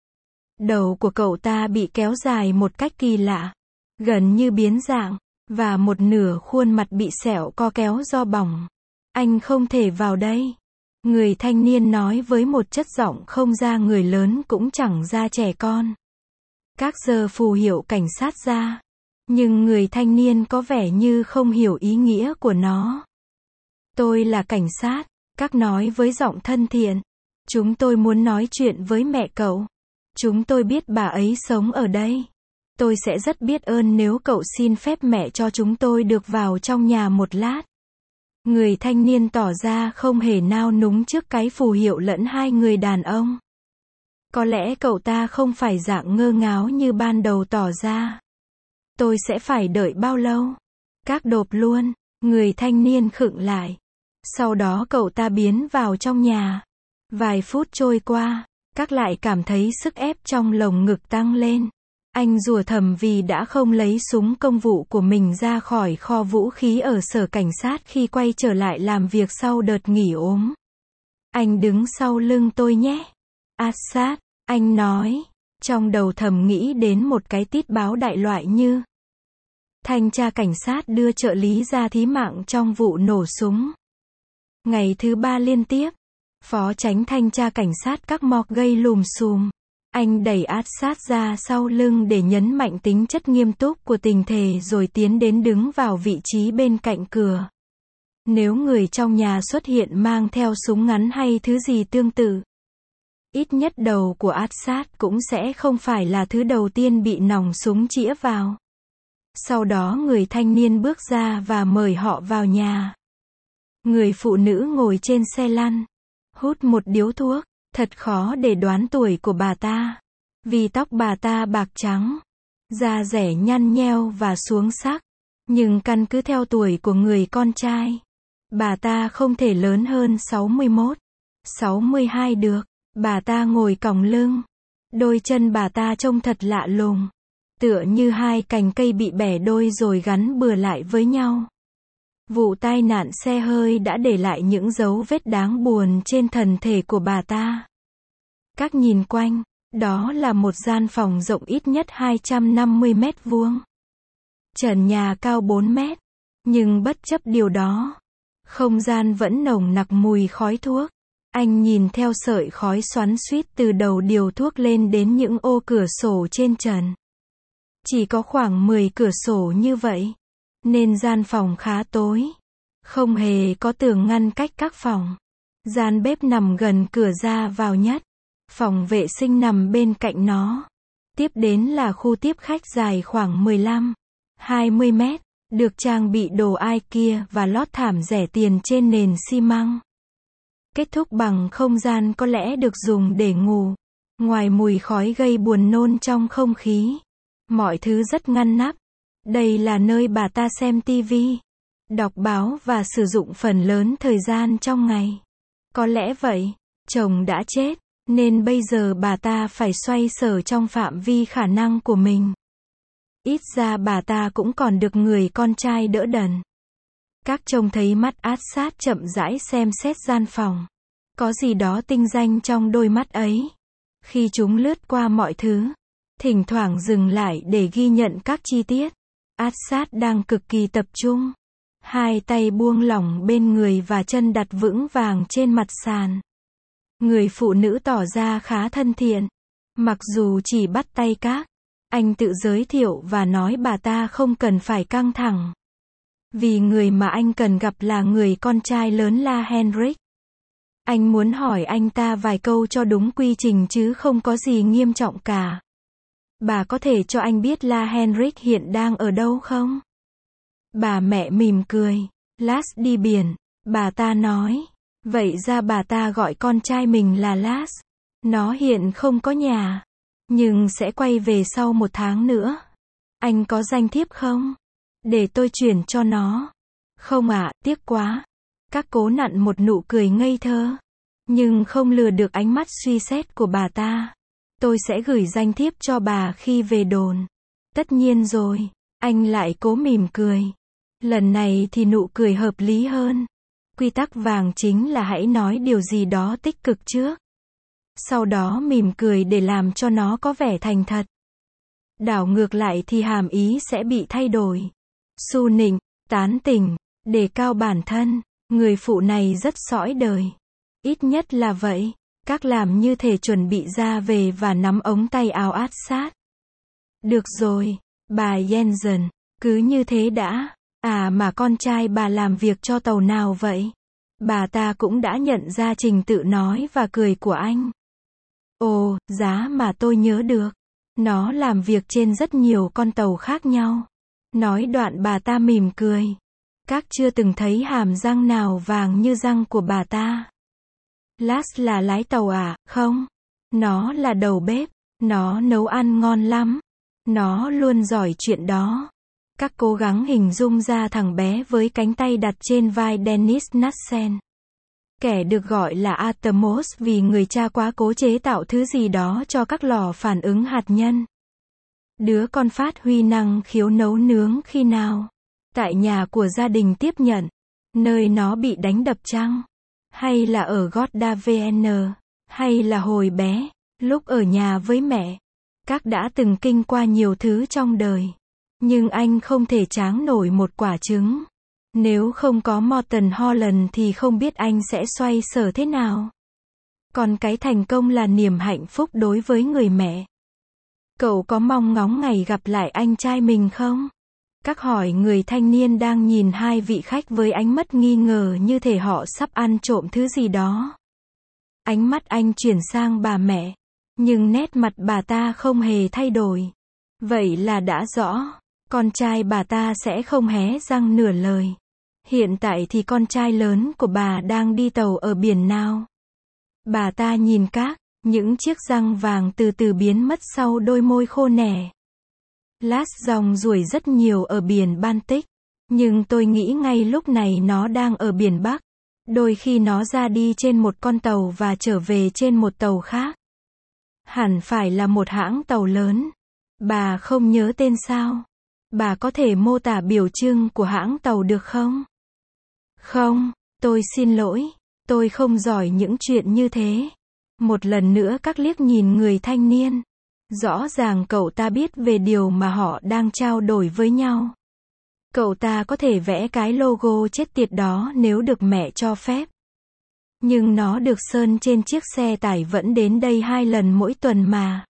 Đầu của cậu ta bị kéo dài một cách kỳ lạ, gần như biến dạng, và một nửa khuôn mặt bị sẹo co kéo do bỏng. Anh không thể vào đây. Người thanh niên nói với một chất giọng không ra người lớn cũng chẳng ra trẻ con. Các giơ phù hiệu cảnh sát ra. Nhưng người thanh niên có vẻ như không hiểu ý nghĩa của nó. Tôi là cảnh sát, các nói với giọng thân thiện. Chúng tôi muốn nói chuyện với mẹ cậu. Chúng tôi biết bà ấy sống ở đây. Tôi sẽ rất biết ơn nếu cậu xin phép mẹ cho chúng tôi được vào trong nhà một lát. Người thanh niên tỏ ra không hề nao núng trước cái phù hiệu lẫn hai người đàn ông. Có lẽ cậu ta không phải dạng ngơ ngáo như ban đầu tỏ ra. Tôi sẽ phải đợi bao lâu? Các đột luôn. Người thanh niên khựng lại. Sau đó cậu ta biến vào trong nhà. Vài phút trôi qua, các lại cảm thấy sức ép trong lồng ngực tăng lên. Anh rủa thầm vì đã không lấy súng công vụ của mình ra khỏi kho vũ khí ở sở cảnh sát khi quay trở lại làm việc sau đợt nghỉ ốm. Anh đứng sau lưng tôi nhé. Assad, anh nói. Trong đầu thầm nghĩ đến một cái tít báo đại loại như Thanh tra cảnh sát đưa trợ lý ra thí mạng trong vụ nổ súng. Ngày thứ ba liên tiếp, phó chánh thanh tra cảnh sát các mọc gây lùm xùm. Anh đẩy át sát ra sau lưng để nhấn mạnh tính chất nghiêm túc của tình thể rồi tiến đến đứng vào vị trí bên cạnh cửa. Nếu người trong nhà xuất hiện mang theo súng ngắn hay thứ gì tương tự, ít nhất đầu của át sát cũng sẽ không phải là thứ đầu tiên bị nòng súng chĩa vào. Sau đó người thanh niên bước ra và mời họ vào nhà. Người phụ nữ ngồi trên xe lăn, hút một điếu thuốc. Thật khó để đoán tuổi của bà ta, vì tóc bà ta bạc trắng, da dẻ nhăn nheo và xuống sắc. Nhưng căn cứ theo tuổi của người con trai, bà ta không thể lớn hơn sáu mươi mốt, sáu mươi hai được. Bà ta ngồi còng lưng. Đôi chân bà ta trông thật lạ lùng, tựa như hai cành cây bị bẻ đôi rồi gắn bừa lại với nhau. Vụ tai nạn xe hơi đã để lại những dấu vết đáng buồn trên thân thể của bà ta. Các nhìn quanh, đó là một gian phòng rộng ít nhất hai trăm năm mươi mét vuông. Trần nhà cao bốn mét. Nhưng bất chấp điều đó, không gian vẫn nồng nặc mùi khói thuốc. Anh nhìn theo sợi khói xoắn xuýt từ đầu điều thuốc lên đến những ô cửa sổ trên trần. Chỉ có khoảng mười cửa sổ như vậy, nên gian phòng khá tối. Không hề có tường ngăn cách các phòng. Gian bếp nằm gần cửa ra vào nhất. Phòng vệ sinh nằm bên cạnh nó. Tiếp đến là khu tiếp khách dài khoảng mười lăm, hai mươi mét, được trang bị đồ ai kia và lót thảm rẻ tiền trên nền xi măng. Kết thúc bằng không gian có lẽ được dùng để ngủ. Ngoài mùi khói gây buồn nôn trong không khí, mọi thứ rất ngăn nắp. Đây là nơi bà ta xem tivi, đọc báo và sử dụng phần lớn thời gian trong ngày. Có lẽ vậy, chồng đã chết, nên bây giờ bà ta phải xoay sở trong phạm vi khả năng của mình. Ít ra bà ta cũng còn được người con trai đỡ đần. Các trông thấy mắt át sát chậm rãi xem xét gian phòng. Có gì đó tinh danh trong đôi mắt ấy. Khi chúng lướt qua mọi thứ, thỉnh thoảng dừng lại để ghi nhận các chi tiết. Át sát đang cực kỳ tập trung. Hai tay buông lỏng bên người và chân đặt vững vàng trên mặt sàn. Người phụ nữ tỏ ra khá thân thiện. Mặc dù chỉ bắt tay các, anh tự giới thiệu và nói bà ta không cần phải căng thẳng. Vì người mà anh cần gặp là người con trai lớn La Henrik. Anh muốn hỏi anh ta vài câu cho đúng quy trình chứ không có gì nghiêm trọng cả. Bà có thể cho anh biết La Henrik hiện đang ở đâu không? Bà mẹ mỉm cười. Lars đi biển, bà ta nói. Vậy ra bà ta gọi con trai mình là Lars. Nó hiện không có nhà, nhưng sẽ quay về sau một tháng nữa. Anh có danh thiếp không? Để tôi chuyển cho nó. Không ạ, tiếc quá. Các cố nặn một nụ cười ngây thơ, nhưng không lừa được ánh mắt suy xét của bà ta. Tôi sẽ gửi danh thiếp cho bà khi về đồn. Tất nhiên rồi, anh lại cố mỉm cười. Lần này thì nụ cười hợp lý hơn. Quy tắc vàng chính là hãy nói điều gì đó tích cực trước. Sau đó mỉm cười để làm cho nó có vẻ thành thật. Đảo ngược lại thì hàm ý sẽ bị thay đổi. Su nịnh, tán tỉnh, đề cao bản thân. Người phụ này rất sõi đời. Ít nhất là vậy. Các làm như thể chuẩn bị ra về và nắm ống tay áo át sát. Được rồi, bà Jensen, cứ như thế đã. À mà con trai bà làm việc cho tàu nào vậy? Bà ta cũng đã nhận ra trình tự nói và cười của anh. Ồ, giá mà tôi nhớ được. Nó làm việc trên rất nhiều con tàu khác nhau. Nói đoạn bà ta mỉm cười. Các chưa từng thấy hàm răng nào vàng như răng của bà ta. Lars là lái tàu à? Không. Nó là đầu bếp. Nó nấu ăn ngon lắm. Nó luôn giỏi chuyện đó. Các cố gắng hình dung ra thằng bé với cánh tay đặt trên vai Dennis Knudsen. Kẻ được gọi là Atomos vì người cha quá cố chế tạo thứ gì đó cho các lò phản ứng hạt nhân. Đứa con phát huy năng khiếu nấu nướng khi nào? Tại nhà của gia đình tiếp nhận, nơi nó bị đánh đập chăng? Hay là ở Gotda vê en, hay là hồi bé, lúc ở nhà với mẹ? Các đã từng kinh qua nhiều thứ trong đời. Nhưng anh không thể tráng nổi một quả trứng. Nếu không có Morton Holland thì không biết anh sẽ xoay sở thế nào. Còn cái thành công là niềm hạnh phúc đối với người mẹ. Cậu có mong ngóng ngày gặp lại anh trai mình không? Các hỏi người thanh niên đang nhìn hai vị khách với ánh mắt nghi ngờ như thể họ sắp ăn trộm thứ gì đó. Ánh mắt anh chuyển sang bà mẹ. Nhưng nét mặt bà ta không hề thay đổi. Vậy là đã rõ. Con trai bà ta sẽ không hé răng nửa lời. Hiện tại thì con trai lớn của bà đang đi tàu ở biển nào. Bà ta nhìn các, những chiếc răng vàng từ từ biến mất sau đôi môi khô nẻ. Lát dòng ruồi rất nhiều ở biển Baltic. Nhưng tôi nghĩ ngay lúc này nó đang ở biển Bắc. Đôi khi nó ra đi trên một con tàu và trở về trên một tàu khác. Hẳn phải là một hãng tàu lớn. Bà không nhớ tên sao? Bà có thể mô tả biểu trưng của hãng tàu được không? Không, tôi xin lỗi. Tôi không giỏi những chuyện như thế. Một lần nữa các liếc nhìn người thanh niên. Rõ ràng cậu ta biết về điều mà họ đang trao đổi với nhau. Cậu ta có thể vẽ cái logo chết tiệt đó nếu được mẹ cho phép. Nhưng nó được sơn trên chiếc xe tải vẫn đến đây hai lần mỗi tuần mà.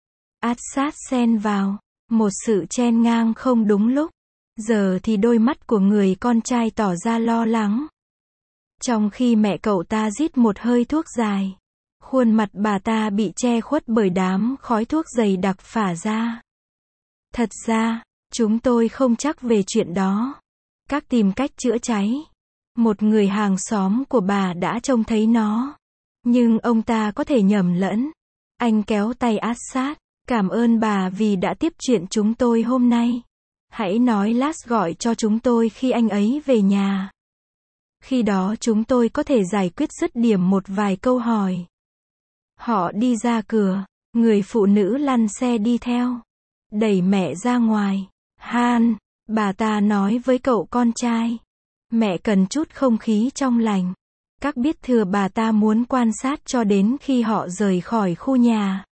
Assad xen vào. Một sự chen ngang không đúng lúc. Giờ thì đôi mắt của người con trai tỏ ra lo lắng. Trong khi mẹ cậu ta rít một hơi thuốc dài. Khuôn mặt bà ta bị che khuất bởi đám khói thuốc dày đặc phả ra. Thật ra, chúng tôi không chắc về chuyện đó. Các tìm cách chữa cháy. Một người hàng xóm của bà đã trông thấy nó. Nhưng ông ta có thể nhầm lẫn. Anh kéo tay Assad. Cảm ơn bà vì đã tiếp chuyện chúng tôi hôm nay. Hãy nói Lars gọi cho chúng tôi khi anh ấy về nhà. Khi đó chúng tôi có thể giải quyết dứt điểm một vài câu hỏi. Họ đi ra cửa. Người phụ nữ lăn xe đi theo. Đẩy mẹ ra ngoài. Han, bà ta nói với cậu con trai. Mẹ cần chút không khí trong lành. Các biết thừa bà ta muốn quan sát cho đến khi họ rời khỏi khu nhà.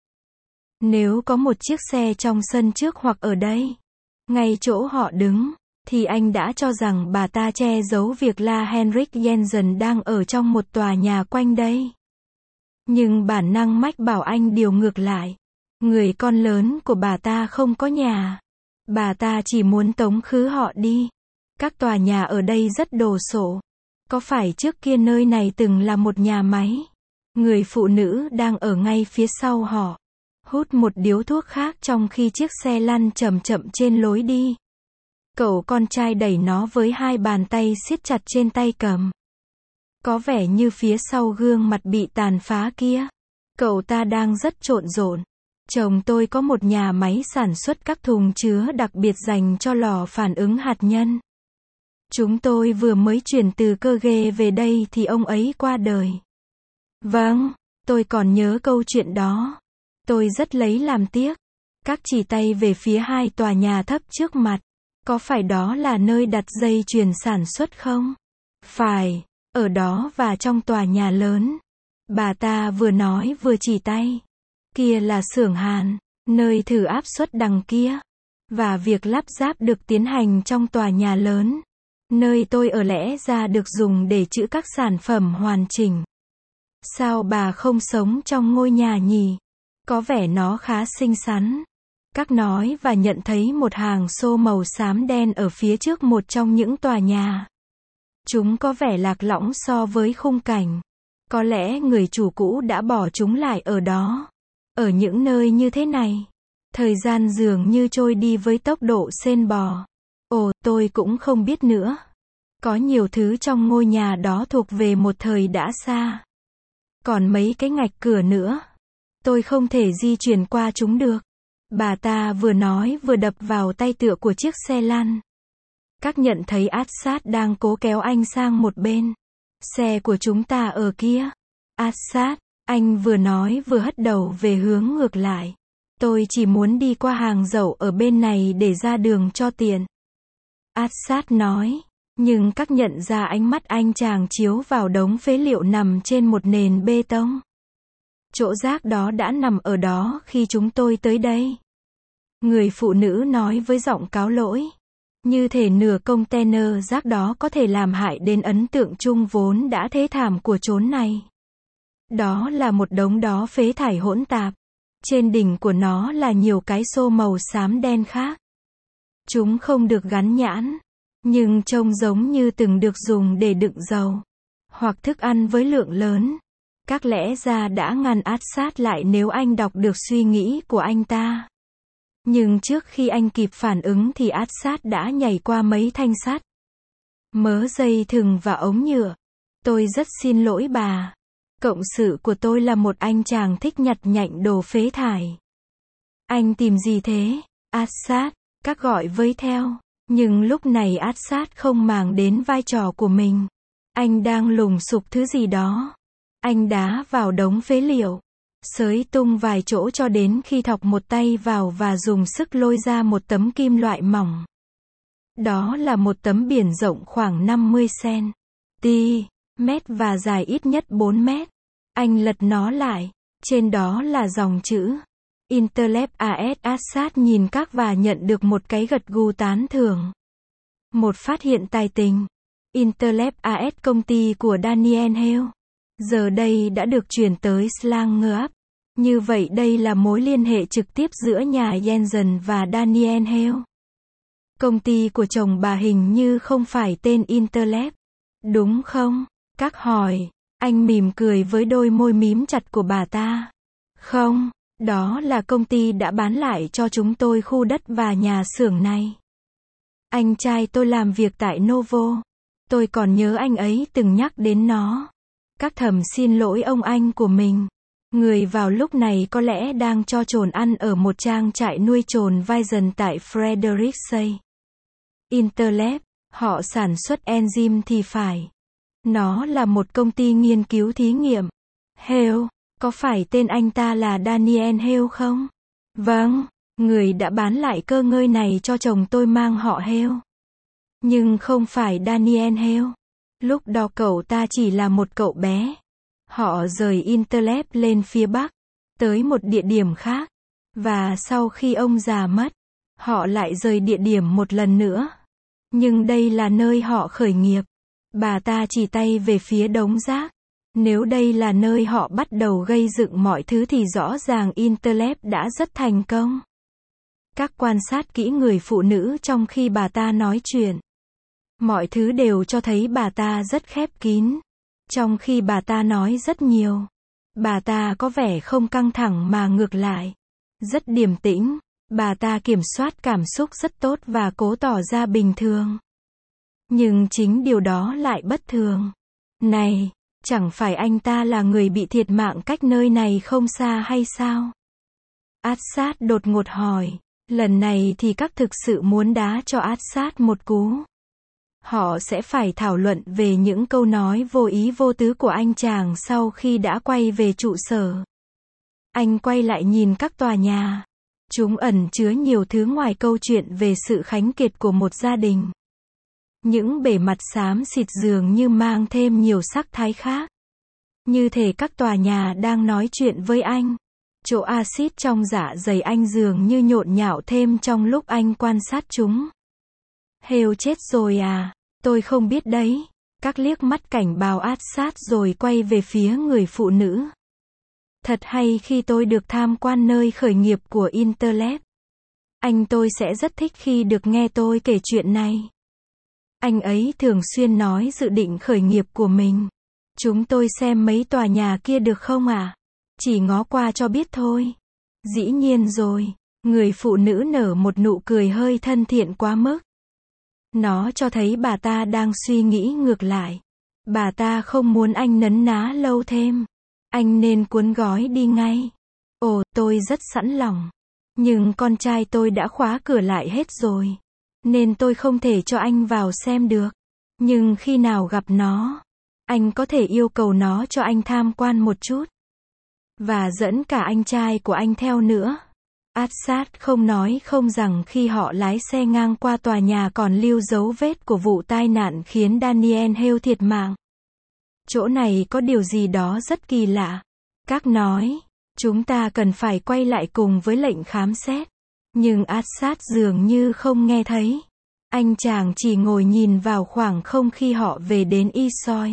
Nếu có một chiếc xe trong sân trước hoặc ở đây, ngay chỗ họ đứng, thì anh đã cho rằng bà ta che giấu việc La Henrik Jensen đang ở trong một tòa nhà quanh đây. Nhưng bản năng mách bảo anh điều ngược lại. Người con lớn của bà ta không có nhà. Bà ta chỉ muốn tống khứ họ đi. Các tòa nhà ở đây rất đồ sộ. Có phải trước kia nơi này từng là một nhà máy? Người phụ nữ đang ở ngay phía sau họ. Hút một điếu thuốc khác trong khi chiếc xe lăn chậm chậm trên lối đi. Cậu con trai đẩy nó với hai bàn tay siết chặt trên tay cầm. Có vẻ như phía sau gương mặt bị tàn phá kia, cậu ta đang rất trộn rộn. Chồng tôi có một nhà máy sản xuất các thùng chứa đặc biệt dành cho lò phản ứng hạt nhân. Chúng tôi vừa mới chuyển từ cơ ghê về đây thì ông ấy qua đời. Vâng, tôi còn nhớ câu chuyện đó. Tôi rất lấy làm tiếc. Các chỉ tay về phía hai tòa nhà thấp trước mặt. Có phải đó là nơi đặt dây chuyền sản xuất không? Phải, ở đó và trong tòa nhà lớn. Bà ta vừa nói vừa chỉ tay. Kia là xưởng hàn, nơi thử áp suất đằng kia. Và việc lắp ráp được tiến hành trong tòa nhà lớn. Nơi tôi ở lẽ ra được dùng để trữ các sản phẩm hoàn chỉnh. Sao bà không sống trong ngôi nhà nhỉ? Có vẻ nó khá xinh xắn. Các nói và nhận thấy một hàng xô màu xám đen ở phía trước một trong những tòa nhà. Chúng có vẻ lạc lõng so với khung cảnh. Có lẽ người chủ cũ đã bỏ chúng lại ở đó. Ở những nơi như thế này, thời gian dường như trôi đi với tốc độ sên bò. Ồ, tôi cũng không biết nữa. Có nhiều thứ trong ngôi nhà đó thuộc về một thời đã xa. Còn mấy cái ngạch cửa nữa, tôi không thể di chuyển qua chúng được. Bà ta vừa nói vừa đập vào tay tựa của chiếc xe lăn. Các nhận thấy Assad đang cố kéo anh sang một bên. Xe của chúng ta ở kia. Assad, anh vừa nói vừa hất đầu về hướng ngược lại. Tôi chỉ muốn đi qua hàng dậu ở bên này để ra đường cho tiện. Assad nói. Nhưng các nhận ra ánh mắt anh chàng chiếu vào đống phế liệu nằm trên một nền bê tông. Chỗ rác đó đã nằm ở đó khi chúng tôi tới đây. Người phụ nữ nói với giọng cáo lỗi. Như thể nửa container rác đó có thể làm hại đến ấn tượng chung vốn đã thế thảm của chốn này. Đó là một đống đó phế thải hỗn tạp. Trên đỉnh của nó là nhiều cái xô màu xám đen khác. Chúng không được gắn nhãn, nhưng trông giống như từng được dùng để đựng dầu hoặc thức ăn với lượng lớn. Các lẽ ra đã ngăn át sát lại nếu anh đọc được suy nghĩ của anh ta. Nhưng trước khi anh kịp phản ứng thì át sát đã nhảy qua mấy thanh sắt, mớ dây thừng và ống nhựa. Tôi rất xin lỗi bà. Cộng sự của tôi là một anh chàng thích nhặt nhạnh đồ phế thải. Anh tìm gì thế? Át sát, các gọi với theo. Nhưng lúc này át sát không màng đến vai trò của mình. Anh đang lùng sục thứ gì đó. Anh đá vào đống phế liệu, xới tung vài chỗ cho đến khi thọc một tay vào và dùng sức lôi ra một tấm kim loại mỏng. Đó là một tấm biển rộng khoảng năm mươi xăng-ti-mét và dài ít nhất bốn mét. Anh lật nó lại. Trên đó là dòng chữ Interlab a ét. Assad nhìn các và nhận được một cái gật gù tán thưởng. Một phát hiện tài tình. Interlab a ét, công ty của Daniel Hale, giờ đây đã được chuyển tới Slangerup. Như vậy đây là mối liên hệ trực tiếp giữa nhà Jensen và Daniel Hale. Công ty của chồng bà hình như không phải tên Interlab, đúng không? Các hỏi. Anh mỉm cười với đôi môi mím chặt của bà ta. Không, đó là công ty đã bán lại cho chúng tôi khu đất và nhà xưởng này. Anh trai tôi làm việc tại Novo. Tôi còn nhớ anh ấy từng nhắc đến nó. Các thầm xin lỗi ông anh của mình. Người vào lúc này có lẽ đang cho trồn ăn ở một trang trại nuôi trồn vai dần tại Frederiksberg. Interlab, họ sản xuất enzyme thì phải. Nó là một công ty nghiên cứu thí nghiệm. Hale, có phải tên anh ta là Daniel Hale không? Vâng, người đã bán lại cơ ngơi này cho chồng tôi mang họ Hale. Nhưng không phải Daniel Hale. Lúc đó cậu ta chỉ là một cậu bé. Họ rời Interlab lên phía Bắc, tới một địa điểm khác. Và sau khi ông già mất, họ lại rời địa điểm một lần nữa. Nhưng đây là nơi họ khởi nghiệp. Bà ta chỉ tay về phía đống rác. Nếu đây là nơi họ bắt đầu gây dựng mọi thứ thì rõ ràng Interlab đã rất thành công. Các quan sát kỹ người phụ nữ trong khi bà ta nói chuyện. Mọi thứ đều cho thấy bà ta rất khép kín. Trong khi bà ta nói rất nhiều. Bà ta có vẻ không căng thẳng mà ngược lại. Rất điềm tĩnh. Bà ta kiểm soát cảm xúc rất tốt và cố tỏ ra bình thường. Nhưng chính điều đó lại bất thường. Này, chẳng phải anh ta là người bị thiệt mạng cách nơi này không xa hay sao? Assad đột ngột hỏi. Lần này thì các thực sự muốn đá cho Assad một cú. Họ sẽ phải thảo luận về những câu nói vô ý vô tứ của anh chàng sau khi đã quay về trụ sở. Anh quay lại nhìn các tòa nhà. Chúng ẩn chứa nhiều thứ ngoài câu chuyện về sự khánh kiệt của một gia đình. Những bề mặt xám xịt dường như mang thêm nhiều sắc thái khác. Như thể các tòa nhà đang nói chuyện với anh. Chỗ axit trong dạ dày anh dường như nhộn nhạo thêm trong lúc anh quan sát chúng. Hale chết rồi à? Tôi không biết đấy. Các liếc mắt cảnh báo át sát rồi quay về phía người phụ nữ. Thật hay khi tôi được tham quan nơi khởi nghiệp của Interlab. Anh tôi sẽ rất thích khi được nghe tôi kể chuyện này. Anh ấy thường xuyên nói dự định khởi nghiệp của mình. Chúng tôi xem mấy tòa nhà kia được không ạ? À? Chỉ ngó qua cho biết thôi. Dĩ nhiên rồi. Người phụ nữ nở một nụ cười hơi thân thiện quá mức. Nó cho thấy bà ta đang suy nghĩ ngược lại. Bà ta không muốn anh nấn ná lâu thêm. Anh nên cuốn gói đi ngay. Ồ, tôi rất sẵn lòng. Nhưng con trai tôi đã khóa cửa lại hết rồi. Nên tôi không thể cho anh vào xem được. Nhưng khi nào gặp nó, anh có thể yêu cầu nó cho anh tham quan một chút. Và dẫn cả anh trai của anh theo nữa. Assad không nói không rằng khi họ lái xe ngang qua tòa nhà còn lưu dấu vết của vụ tai nạn khiến Daniel Hale thiệt mạng. Chỗ này có điều gì đó rất kỳ lạ. Các nói, chúng ta cần phải quay lại cùng với lệnh khám xét. Nhưng Assad dường như không nghe thấy. Anh chàng chỉ ngồi nhìn vào khoảng không khi họ về đến Isoi,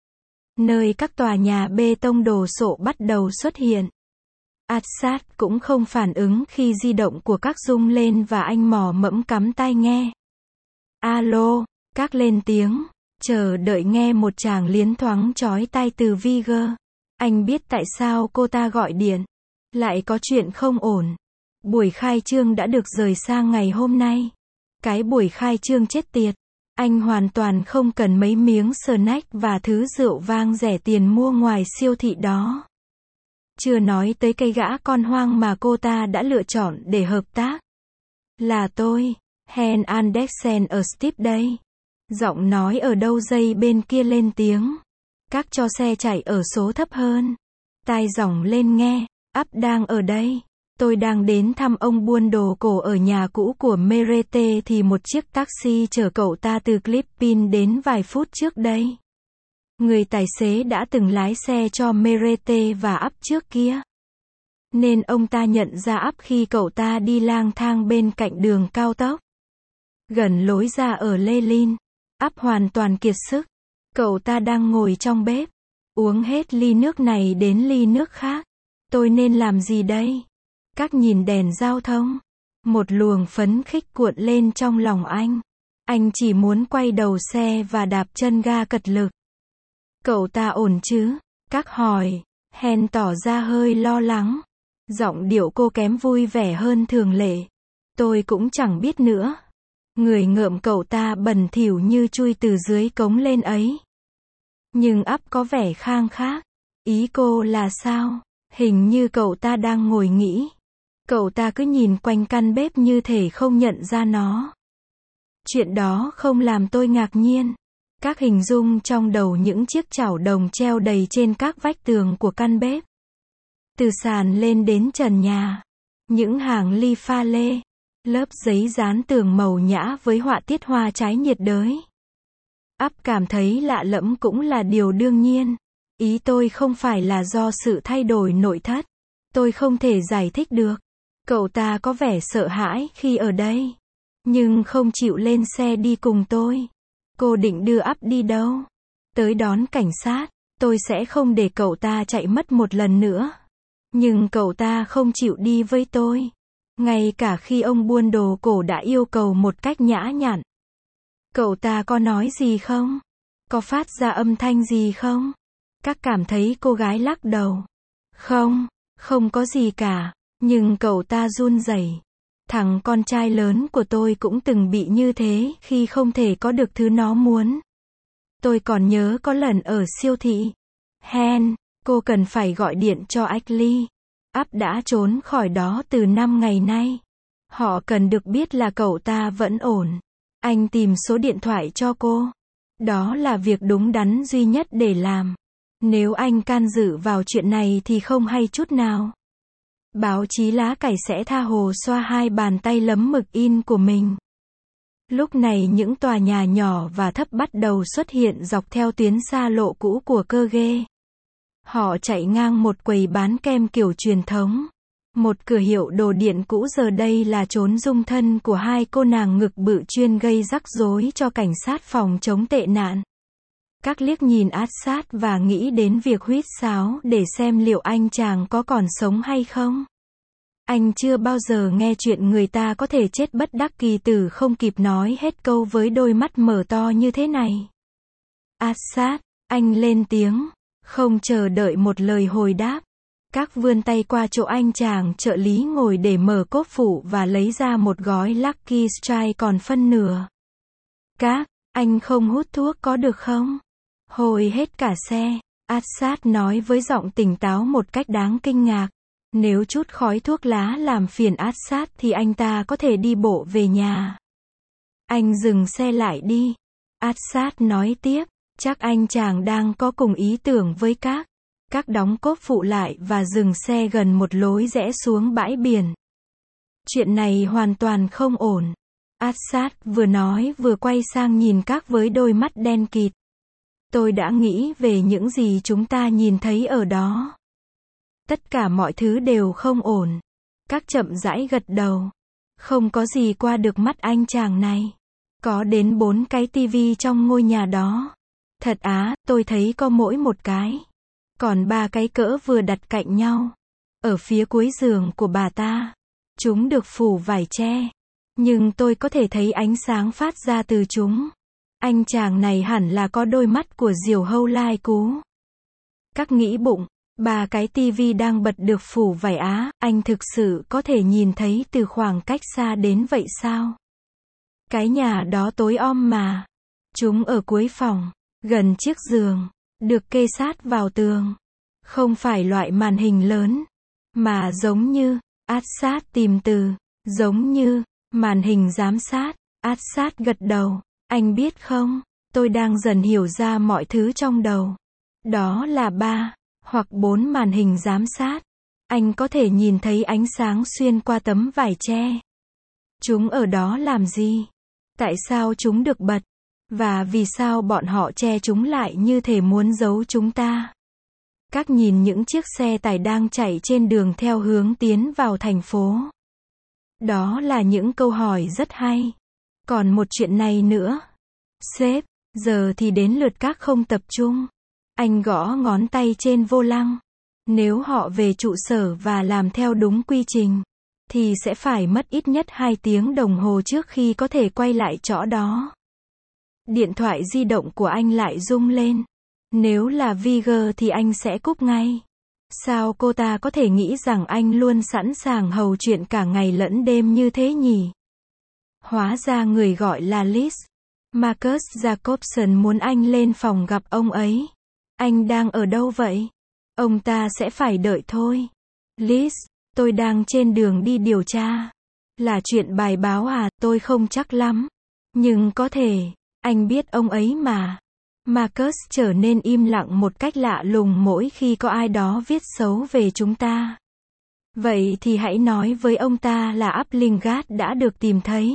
nơi các tòa nhà bê tông đồ sộ bắt đầu xuất hiện. Assad cũng không phản ứng khi di động của các rung lên và anh mò mẫm cắm tai nghe. Alo, các lên tiếng, chờ đợi nghe một tràng liến thoáng chói tai từ Vigor. Anh biết tại sao cô ta gọi điện. Lại có chuyện không ổn. Buổi khai trương đã được rời sang ngày hôm nay. Cái buổi khai trương chết tiệt. Anh hoàn toàn không cần mấy miếng snack và thứ rượu vang rẻ tiền mua ngoài siêu thị đó. Chưa nói tới cây gã con hoang mà cô ta đã lựa chọn để hợp tác. Là tôi, Hen Andersen ở Steve đây. Giọng nói ở đâu dây bên kia lên tiếng. Các cho xe chạy ở số thấp hơn. Tai giọng lên nghe, ắp đang ở đây. Tôi đang đến thăm ông buôn đồ cổ ở nhà cũ của Merete thì một chiếc taxi chở cậu ta từ Clippin đến vài phút trước đây. Người tài xế đã từng lái xe cho Merete và ắp trước kia. Nên ông ta nhận ra ắp khi cậu ta đi lang thang bên cạnh đường cao tốc. Gần lối ra ở Lenin, ắp hoàn toàn kiệt sức. Cậu ta đang ngồi trong bếp, uống hết ly nước này đến ly nước khác. Tôi nên làm gì đây? Các nhìn đèn giao thông. Một luồng phấn khích cuộn lên trong lòng anh. Anh chỉ muốn quay đầu xe và đạp chân ga cật lực. Cậu ta ổn chứ? Các hỏi. Hen tỏ ra hơi lo lắng. Giọng điệu cô kém vui vẻ hơn thường lệ. Tôi cũng chẳng biết nữa. Người ngợm cậu ta bẩn thỉu như chui từ dưới cống lên ấy. Nhưng ắp có vẻ khang khác. Ý cô là sao? Hình như cậu ta đang ngồi nghĩ. Cậu ta cứ nhìn quanh căn bếp như thể không nhận ra nó. Chuyện đó không làm tôi ngạc nhiên. Các hình dung trong đầu những chiếc chảo đồng treo đầy trên các vách tường của căn bếp. Từ sàn lên đến trần nhà. Những hàng ly pha lê. Lớp giấy dán tường màu nhã với họa tiết hoa trái nhiệt đới. Ắp cảm thấy lạ lẫm cũng là điều đương nhiên. Ý tôi không phải là do sự thay đổi nội thất. Tôi không thể giải thích được. Cậu ta có vẻ sợ hãi khi ở đây. Nhưng không chịu lên xe đi cùng tôi. Cô định đưa ắp đi đâu? Tới đón cảnh sát. Tôi sẽ không để cậu ta chạy mất một lần nữa. Nhưng cậu ta không chịu đi với tôi. Ngay cả khi ông buôn đồ cổ đã yêu cầu một cách nhã nhặn. Cậu ta có nói gì không? Có phát ra âm thanh gì không? Các cảm thấy cô gái lắc đầu. Không, không có gì cả. Nhưng cậu ta run rẩy. Thằng con trai lớn của tôi cũng từng bị như thế khi không thể có được thứ nó muốn. Tôi còn nhớ có lần ở siêu thị. Hen, cô cần phải gọi điện cho Ashley. Ắp đã trốn khỏi đó từ năm ngày nay. Họ cần được biết là cậu ta vẫn ổn. Anh tìm số điện thoại cho cô. Đó là việc đúng đắn duy nhất để làm. Nếu anh can dự vào chuyện này thì không hay chút nào. Báo chí lá cải sẽ tha hồ xoa hai bàn tay lấm mực in của mình. Lúc này những tòa nhà nhỏ và thấp bắt đầu xuất hiện dọc theo tuyến xa lộ cũ của cơ ghê. Họ chạy ngang một quầy bán kem kiểu truyền thống. Một cửa hiệu đồ điện cũ giờ đây là chốn dung thân của hai cô nàng ngực bự chuyên gây rắc rối cho cảnh sát phòng chống tệ nạn. Các liếc nhìn Assad và nghĩ đến việc huýt sáo để xem liệu anh chàng có còn sống hay không. Anh chưa bao giờ nghe chuyện người ta có thể chết bất đắc kỳ tử không kịp nói hết câu với đôi mắt mở to như thế này. Assad, anh lên tiếng, không chờ đợi một lời hồi đáp. Các vươn tay qua chỗ anh chàng trợ lý ngồi để mở cốp phụ và lấy ra một gói Lucky Strike còn phân nửa. Các, anh không hút thuốc có được không? Hồi hết cả xe, Assad nói với giọng tỉnh táo một cách đáng kinh ngạc. Nếu chút khói thuốc lá làm phiền Assad thì anh ta có thể đi bộ về nhà. Anh dừng xe lại đi. Assad nói tiếp, chắc anh chàng đang có cùng ý tưởng với các. Các đóng cốp phụ lại và dừng xe gần một lối rẽ xuống bãi biển. Chuyện này hoàn toàn không ổn. Assad vừa nói vừa quay sang nhìn các với đôi mắt đen kịt. Tôi đã nghĩ về những gì chúng ta nhìn thấy ở đó. Tất cả mọi thứ đều không ổn. Các chậm rãi gật đầu. Không có gì qua được mắt anh chàng này. Có đến bốn cái tivi trong ngôi nhà đó. Thật á, tôi thấy có mỗi một cái. Còn ba cái cỡ vừa đặt cạnh nhau. Ở phía cuối giường của bà ta. Chúng được phủ vải tre. Nhưng tôi có thể thấy ánh sáng phát ra từ chúng. Anh chàng này hẳn là có đôi mắt của diều hâu lai cú. Các nghĩ bụng, ba cái tivi đang bật được phủ vải á, anh thực sự có thể nhìn thấy từ khoảng cách xa đến vậy sao? Cái nhà đó tối om mà. Chúng ở cuối phòng, gần chiếc giường, được kê sát vào tường. Không phải loại màn hình lớn, mà giống như, át sát tìm từ, giống như, màn hình giám sát, át sát gật đầu. Anh biết không, tôi đang dần hiểu ra mọi thứ trong đầu. Đó là ba, hoặc bốn màn hình giám sát. Anh có thể nhìn thấy ánh sáng xuyên qua tấm vải tre. Chúng ở đó làm gì? Tại sao chúng được bật? Và vì sao bọn họ che chúng lại như thể muốn giấu chúng ta? Các nhìn những chiếc xe tải đang chạy trên đường theo hướng tiến vào thành phố. Đó là những câu hỏi rất hay. Còn một chuyện này nữa. Sếp, giờ thì đến lượt các không tập trung. Anh gõ ngón tay trên vô lăng. Nếu họ về trụ sở và làm theo đúng quy trình, thì sẽ phải mất ít nhất hai tiếng đồng hồ trước khi có thể quay lại chỗ đó. Điện thoại di động của anh lại rung lên. Nếu là Vigor thì anh sẽ cúp ngay. Sao cô ta có thể nghĩ rằng anh luôn sẵn sàng hầu chuyện cả ngày lẫn đêm như thế nhỉ? Hóa ra người gọi là Liz. Marcus Jacobson muốn anh lên phòng gặp ông ấy. Anh đang ở đâu vậy? Ông ta sẽ phải đợi thôi. Liz, tôi đang trên đường đi điều tra. Là chuyện bài báo à, tôi không chắc lắm. Nhưng có thể, anh biết ông ấy mà. Marcus trở nên im lặng một cách lạ lùng mỗi khi có ai đó viết xấu về chúng ta. Vậy thì hãy nói với ông ta là Applegate đã được tìm thấy.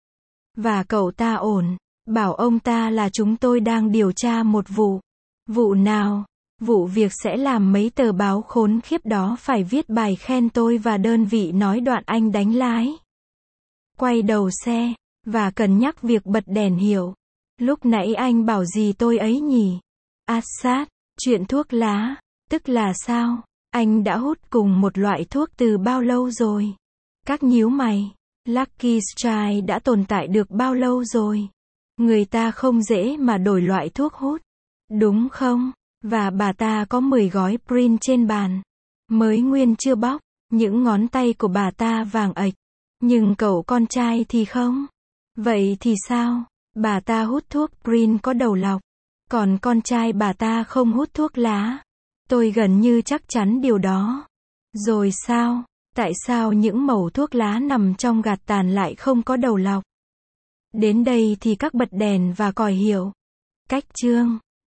Và cậu ta ổn. Bảo ông ta là chúng tôi đang điều tra một vụ. Vụ nào? Vụ việc sẽ làm mấy tờ báo khốn khiếp đó phải viết bài khen tôi và đơn vị nói đoạn anh đánh lái. Quay đầu xe. Và cân nhắc việc bật đèn hiệu. Lúc nãy anh bảo gì tôi ấy nhỉ? Át sát. Chuyện thuốc lá. Tức là sao? Anh đã hút cùng một loại thuốc từ bao lâu rồi? Các nhíu mày. Lucky Strike đã tồn tại được bao lâu rồi? Người ta không dễ mà đổi loại thuốc hút. Đúng không? Và bà ta có mười gói print trên bàn. Mới nguyên chưa bóc. Những ngón tay của bà ta vàng ạch. Nhưng cậu con trai thì không. Vậy thì sao? Bà ta hút thuốc print có đầu lọc. Còn con trai bà ta không hút thuốc lá. Tôi gần như chắc chắn điều đó. Rồi sao? Tại sao những mẩu thuốc lá nằm trong gạt tàn lại không có đầu lọc? Đến đây thì các bật đèn và còi hiệu. Cách chương